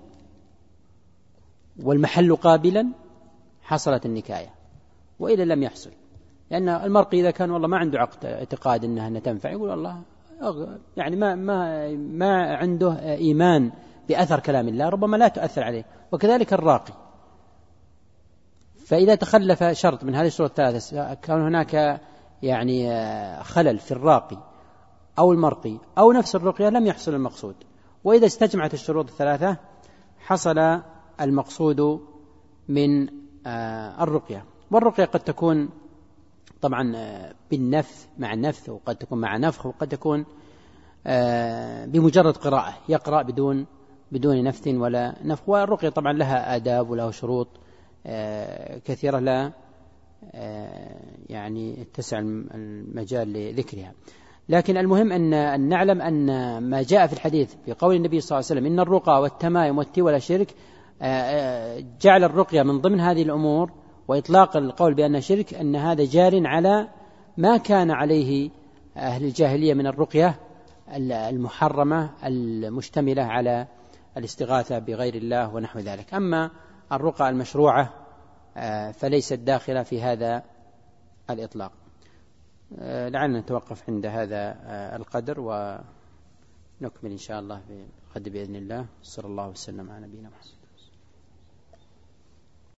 والمحل قابلا حصلت النكاية، وإذا لم يحصل، لأن المرقي إذا كان والله ما عنده عقد اعتقاد أنها أنها تنفع يقول والله يعني ما ما ما عنده إيمان بأثر كلام الله، ربما لا تؤثر عليه. وكذلك الراقي، فإذا تخلف شرط من هذه الشروط الثلاثة كان هناك يعني خلل في الراقي أو المرقي أو نفس الرقية لم يحصل المقصود، وإذا استجمعت الشروط الثلاثة حصل المقصود من الرقية. والرقية قد تكون طبعا بالنفث مع النفث، وقد تكون مع نفخ، وقد تكون بمجرد قراءة يقرأ بدون بدون نفث ولا نفخ. والرقية طبعا لها آداب ولها شروط كثيرة لا يعني اتسع المجال لذكرها، لكن المهم أن نعلم أن ما جاء في الحديث في قول النبي صلى الله عليه وسلم إن الرقى والتمائم والتولى شرك، جعل الرقية من ضمن هذه الأمور، وإطلاق القول بأنها شرك أن هذا جار على ما كان عليه أهل الجاهلية من الرقية المحرمة المشتملة على الاستغاثة بغير الله ونحو ذلك. أما الرقى المشروعة فليست داخلة في هذا الإطلاق. لعلنا نتوقف عند هذا القدر ونكمل إن شاء الله في الغد بإذن الله. صلى الله وسلم على نبينا محمد.